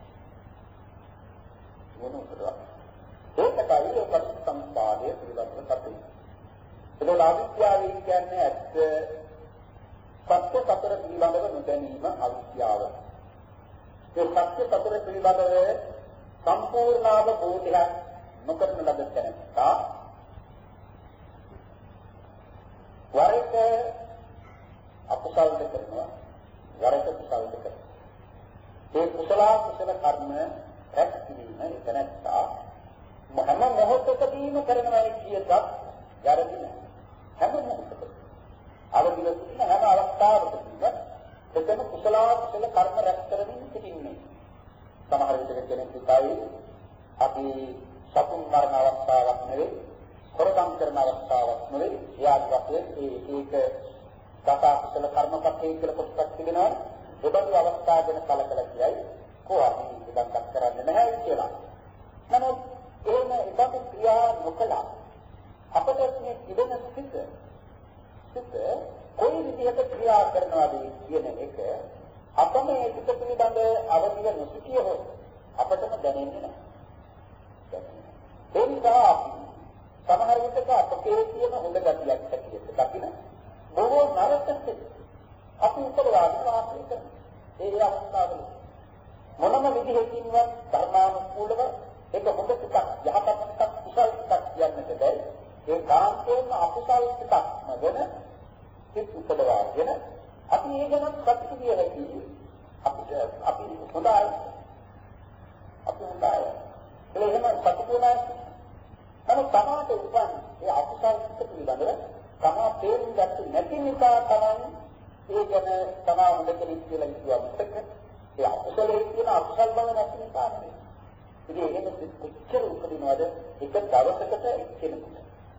නුවණ උපදවා ඒකයි ඒ පරිසම්පාදයේ පිළිබඳව කතා. ඒක අවිද්‍යාව කියන්නේ ඇත්ත සත්‍ය සතර පිළිබඳව නොදැනීම අවිද්‍යාව. ඒ සත්‍ය සතර පිළිබඳව සම්පූර්ණ අවබෝධයක් නොකරන ලද තැනට වරක අකුසල්ද කරනවා වරක කුසල්ද කරනවා. ඒ කුසල කුසල කර්ම රැස් කිරීම එතනත්තා මම මොහොතකදීම කරනවා කියලත් වැරදි නෑ. හැම මොහොතකදීම අවදිව සිටින හැම අවස්ථාවකදීම එතන කුසල කුසල කර්ම රැස් කරමින් සිටින්නේ. සමහර විට කෙනෙක් හිතයි අපි සතුන් මරණ අවස්ථාවක් නෙවෙයි, හොරකම් කරන අවස්ථාවක් නෙවෙයි, යාදි වශයෙන් ඒ ඒක දතා කුසල කර්මපතේ කියලා කොටසක් තිබෙනවා. ඒබඳු අවස්ථා ගැන කලකලා කියයි කොහොමද ඉදන්ක් කරන්නේ නැහැ කියලා. නමුත් එහෙම ඉබඳු ක්‍රියා නොකළා අපට මේ ඉදෙන සිත සිත කොයි විදිහට ක්‍රියා කරනවද කියන එක අපම ඒ සිත පිළිබඳ අවදිව නොසිටියොත් අපටම දැනෙන්නේ නැහැ. ඒ නිසා සමහර විටක අපේ තියෙන හොඳ ගතියක් ඇතිවෙන්න දකින්න බොහෝ නරක සිත් අපි උපදවාගෙන වාසය කරනවා. ඒ අවස්ථාවල මොනම විදිහකින්වත් ධර්මානුකූලව ඒක හොඳ සිතක් යහපත් සිතක් කුසල සිතක් කියන්නට බැරි. ඒ කාන්තේම අකුසල සිතක් නගන සිත් උපදවාගෙන අපි ඒ ගැන සතුටු විය හැකි අපිට අපි හොඳයි අපි හොඳයි ඒ එහෙම සතුටු වෙනවා. නමුත් තමාට උපන් ඒ අකුසල සිත් පිළිබඳව තමා තේරුම් ගන්න නැති නිසා තමයි ඒ ගැන තමා හොඳ කෙනෙක් කියලා හිතුවා මිසක ඒ අකුසලයේ තියෙන අකුසල් බව නැති නිසා නෙවෙයි. ඉතින් එහෙම සිත් කොච්චර උපදිනවද එක දවසකට එක්කෙනෙකුට.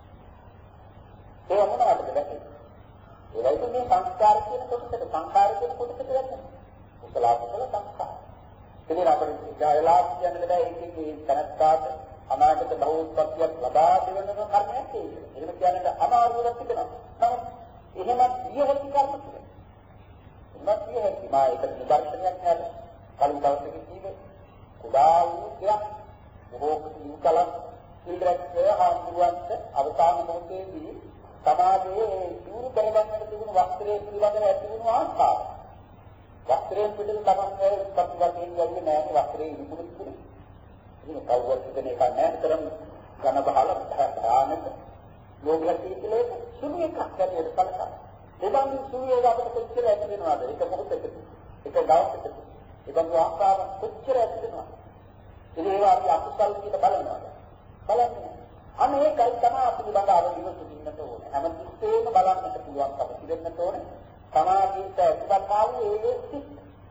ඒ මොනවටද දැක්කේ? ඒවයිද මේ සංස්කාර කියන කොටසට සංස්කාර කියන කොටසට යන්නේ. කුසල අකුසල සංස්කාර. ඉතින් අපිට ජයලා කියන්නේ බෑ ඒකේ තනත්තාට අනාගත බහුත්පත්තියක් ලබා දෙවන කර්මයක් ඒක. එහෙම කියන්නේ අමාරුවක් තිබෙනවා. නමුත් එහෙමත් විය හැකි කර්ම තිබෙනවා. එහෙමත් විය හැකි මා ඒක නිදර්ශනයක් නේද? කලින් දවසක කිව්වේ කුඩා වූ දෙයක් බොහෝ කලක් ඉල්ලක්කේ හාමුදුරුවන්ට අවසාන මොහොතේදී සමාජයේ දුරු කරගන්නට තිබුණු වස්ත්‍රයේ පිළිබඳව ඇති වුණු ආශාව. වස්ත්‍රයෙන් පිළිබඳව තමයි ප්‍රතිගතයෙන් යන්නේ නැහැ වස්ත්‍රයේ ඉදිරි ඉදිරි. ඉතින් කවුරුත් හිතන එක නැහැ තරම් ඝන බහල භයානක ලෝකයේ තියෙන සුළු එකක් ගැනීම බලන්න. එබඳු සුළු එක අපිට කොච්චර ඇති වෙනවද? ඒක මොහොතකට. ඒක දවසකට. ඒබඳු ආකාර කොච්චර ඇති වෙනවද? ඉතින් ඒවා අපි අකුසල් කියන බලනවා. බලන්න. අනේ ඒකයි තමයි අපි බලන්න දිවසින්නට ඕනේ. හැමතිස්සෙම බලන්නට පුළුවන් අපිට දෙන්නට ඕනේ. සමාධියට ඇතිවන්නා වූ ඒ සිත්.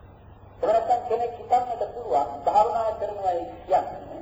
ඒකට කෙනෙක් හිතන්නට පුළුවන් භාවනා කරනවා කියන්නේ.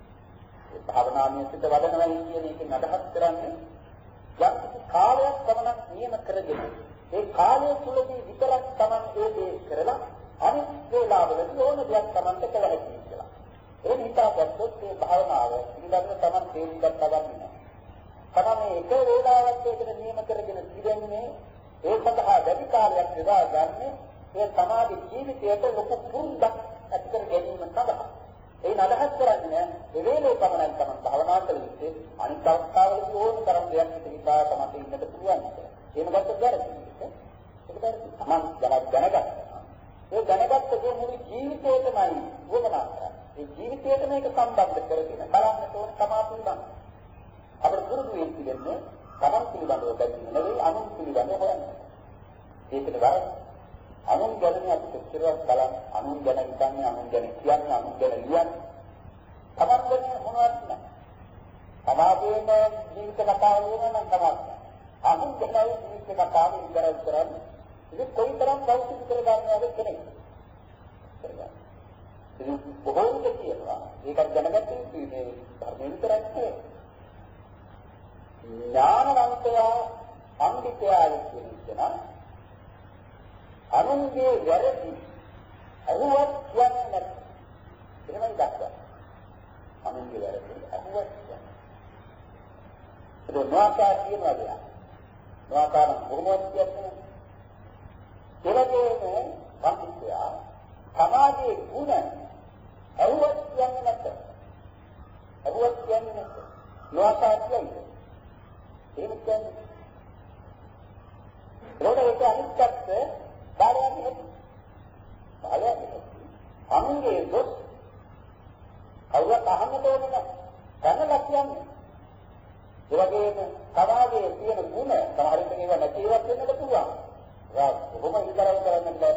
ඒ භාවනාවේ සිට වඩනවා කියන එකෙන් අදහස් කරන්නේ යම් කාලයක් ගමනක් නියම කරගෙන ඒ කාලය තුලදී විතරක් Taman ඒ දේ කරලා අනිත් වේලාවලදී ඕන දෙයක් Tamanට කළ හැකියි කියලා. ඒ නිසා ගත්තොත් මේ භාවනාව පිළිබඳව Taman තේරුම් ගන්නවා නැහැ. Taman එක වේලාවක් ඒකට නියම කරගෙන ඉඳන්නේ ඒ සඳහා වැඩි කාලයක් යොදා ගන්න ඒ සමාධි ජීවිතයට ලොකු පුරුද්දක් ඇති කර ගැනීම සඳහා. ඒ නදහස් කරන්නේ ඒ වේලේ පමණක් තමයි භාවනා කළ යුත්තේ අනිත් අවස්ථාවලදී ඕන තරම් දෙයක් හිතා තමයි ඉන්නට පුළුවන්. එහෙම ගත්තොත් වැරදි. ඒක වැරදි. Taman දැනග දැනගත්තා. ඒ දැනගත්ත දේ මුළු ජීවිතේටමයි වුණා කරා. ඒ ජීවිතයට මේක සම්බන්ධ කරගෙන බලන්න ඕන තමා පිළිබඳ. අපේ පුරුදු වෙන්න දෙන්නේ Taman පිළිබඳව දැනෙන්නේ නෙවෙයි අනුන් පිළිබඳව හොයන්නේ. ඒකට වරද අනුන් ගැන අපි කොච්චරක් බලන්න අනුන් ගැන හිතන්නේ අනුන් ගැන කියන්නේ අනුන් ගැන ලියන්නේ Taman ගැන මොනවද නැහැ. සමාජයේ ජීවිත කතාව වෙනනම් තමයි. අනුන් ගැන ජීවිත කතාව ඉදරක් කරන්නේ. ඒක කොයිතරම් කෞතුක කරගන්නවද කෙනෙක්. ඉතින් බොහෝ විට කියනවා ඒක දැනගත්ත යුතුයි මේ ධර්මයෙන් විතරක් නෙවෙයි. ඥානවන්තයා පඬිතයා කියන කෙනා අනුන්ගේ වැරදි අහුවත් කියන්නේ නැහැ. එහෙමයි දැක්කා. අනුන්ගේ වැරදි අහුවත් කියන්නේ. ඒක නොආකාර කියනවා දෙයක්. නොආකාර කොහොමද කියන්නේ? ඒවගේම පඬිතයා සමාජයේ ගුණ අහුවත් කියන්නේ නැත්නම් අහුවත් කියන්නේ නැත්නම් නොආකාර කියන්නේ. එහෙම කියන්නේ. ඒකට ඒක අනිත් පැත්ත බාලයන් හැටි. බාලයන් හැටි. අනුන්ගේ දොස් කවුරුත් අහන්න ඕනේ නැහැ. දැනලා කියන්නේ. ඒ වගේම සමාජයේ තියෙන ගුණ සමහරින් ඒවා නැතිවත් වෙන්නත් පුළුවන්. ඒක කොහොම විතරක් කරන්න බෑ.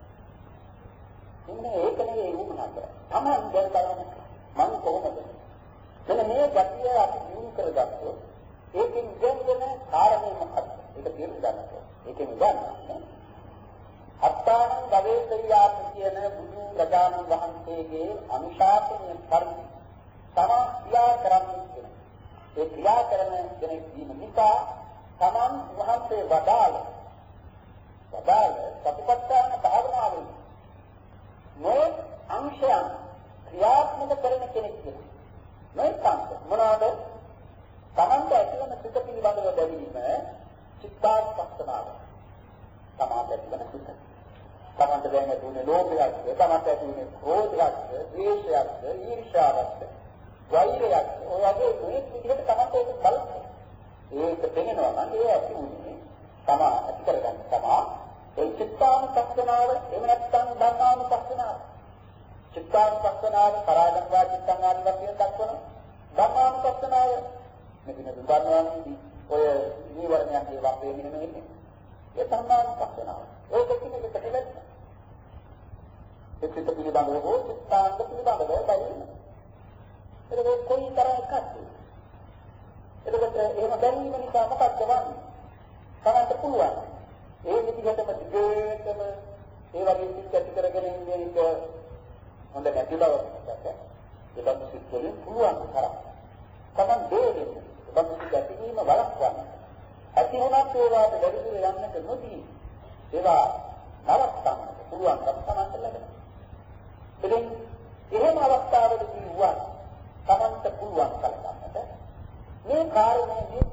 ඉන්නේ ඒක නෙවෙයි වුණාට. Taman දැන් බලන්න මම කොහොමද? මෙන්න මේ ගැටිය අපි දිනු කරගත්තොත් ඒකෙන් දෙන්නේ කාරණේ මොකක්ද? ඒක තේරුම් ගන්න ඕනේ. ඒකෙන් ගන්න. අත්තාන ගවේෂියාත් කියන බුදු රජාණන් වහන්සේගේ අනුශාසනය පරිදි තමා ක්‍රියා කරන්නේ කෙනෙක්. ඒ ක්‍රියා කරන කෙනෙක් වීම නිසා තමන් වහන්සේ වදාළ වදාළ සතිපට්ඨාන භාවනාවේ මේ අංශයන් ක්‍රියාත්මක කරන කෙනෙක් වෙනවා. මේ සංස මොනවාද? තමන්ට ඇතිවන සිත පිළිබඳව දැනීම චිත්තාස්පස්සනාව. තමන්ට ඇතිවන සිත. තමන්ට දැනෙන දුනේ ලෝභයක්ද, තමන්ට ඇතිවන ක්‍රෝධයක්ද, ද්වේෂයක්ද, ඊර්ෂ්‍යාවක්ද, වෛරයක්ද, ඔය වගේ මේ විදිහට තමන්ට ඒක බලන්න. ඒක තේනවා නම් ඒ ඇති උනේ තමා ඇති කරගන්න තමා ඒ චිත්තානුපස්සනාව එහෙම නැත්නම් ධම්මානුපස්සනාව. චිත්තානුපස්සනාව පරාගම් වාචිත්තං ආදී වශයෙන් දක්වන ධම්මානුපස්සනාව මෙතන දුන්නානෝනි ඔය නීවරණයන් ඒ වගේ මෙහෙම ඉන්නේ. ඒ ධම්මානුපස්සනාව. ඒක කිසිම දෙයක් ඒ චිත්ත පිළිබඳව හෝ චිත්තාංග පිළිබඳව බලන්න. ඒක කොයි තරම් එකක්ද? එතකොට එහෙම බැලීම නිසා මොකක්ද වන්නේ? තමන්ට පුළුවන්. ඒ විදිහටම දිගටම ඒ වගේ සිත් ඇති කරගෙන ඉන්නේ එක හොඳ නැති බවක්. ඒකත් සිත් වලින් පුළුවන් තරම්. තමන් දෙන්නේ. තමන් සිත් ඇතිවීම වළක්වන්න. ඇති වුණත් ඒවාට වැඩිදුර යන්නට නොදී ඒවා නවත්තන්න පුළුවන් කම තමන්ට ලැබෙනවා. ඉතින් එහෙම අවස්ථාවකදී වුණා තමන්ට පුළුවන් කලකට මේ කාරණේ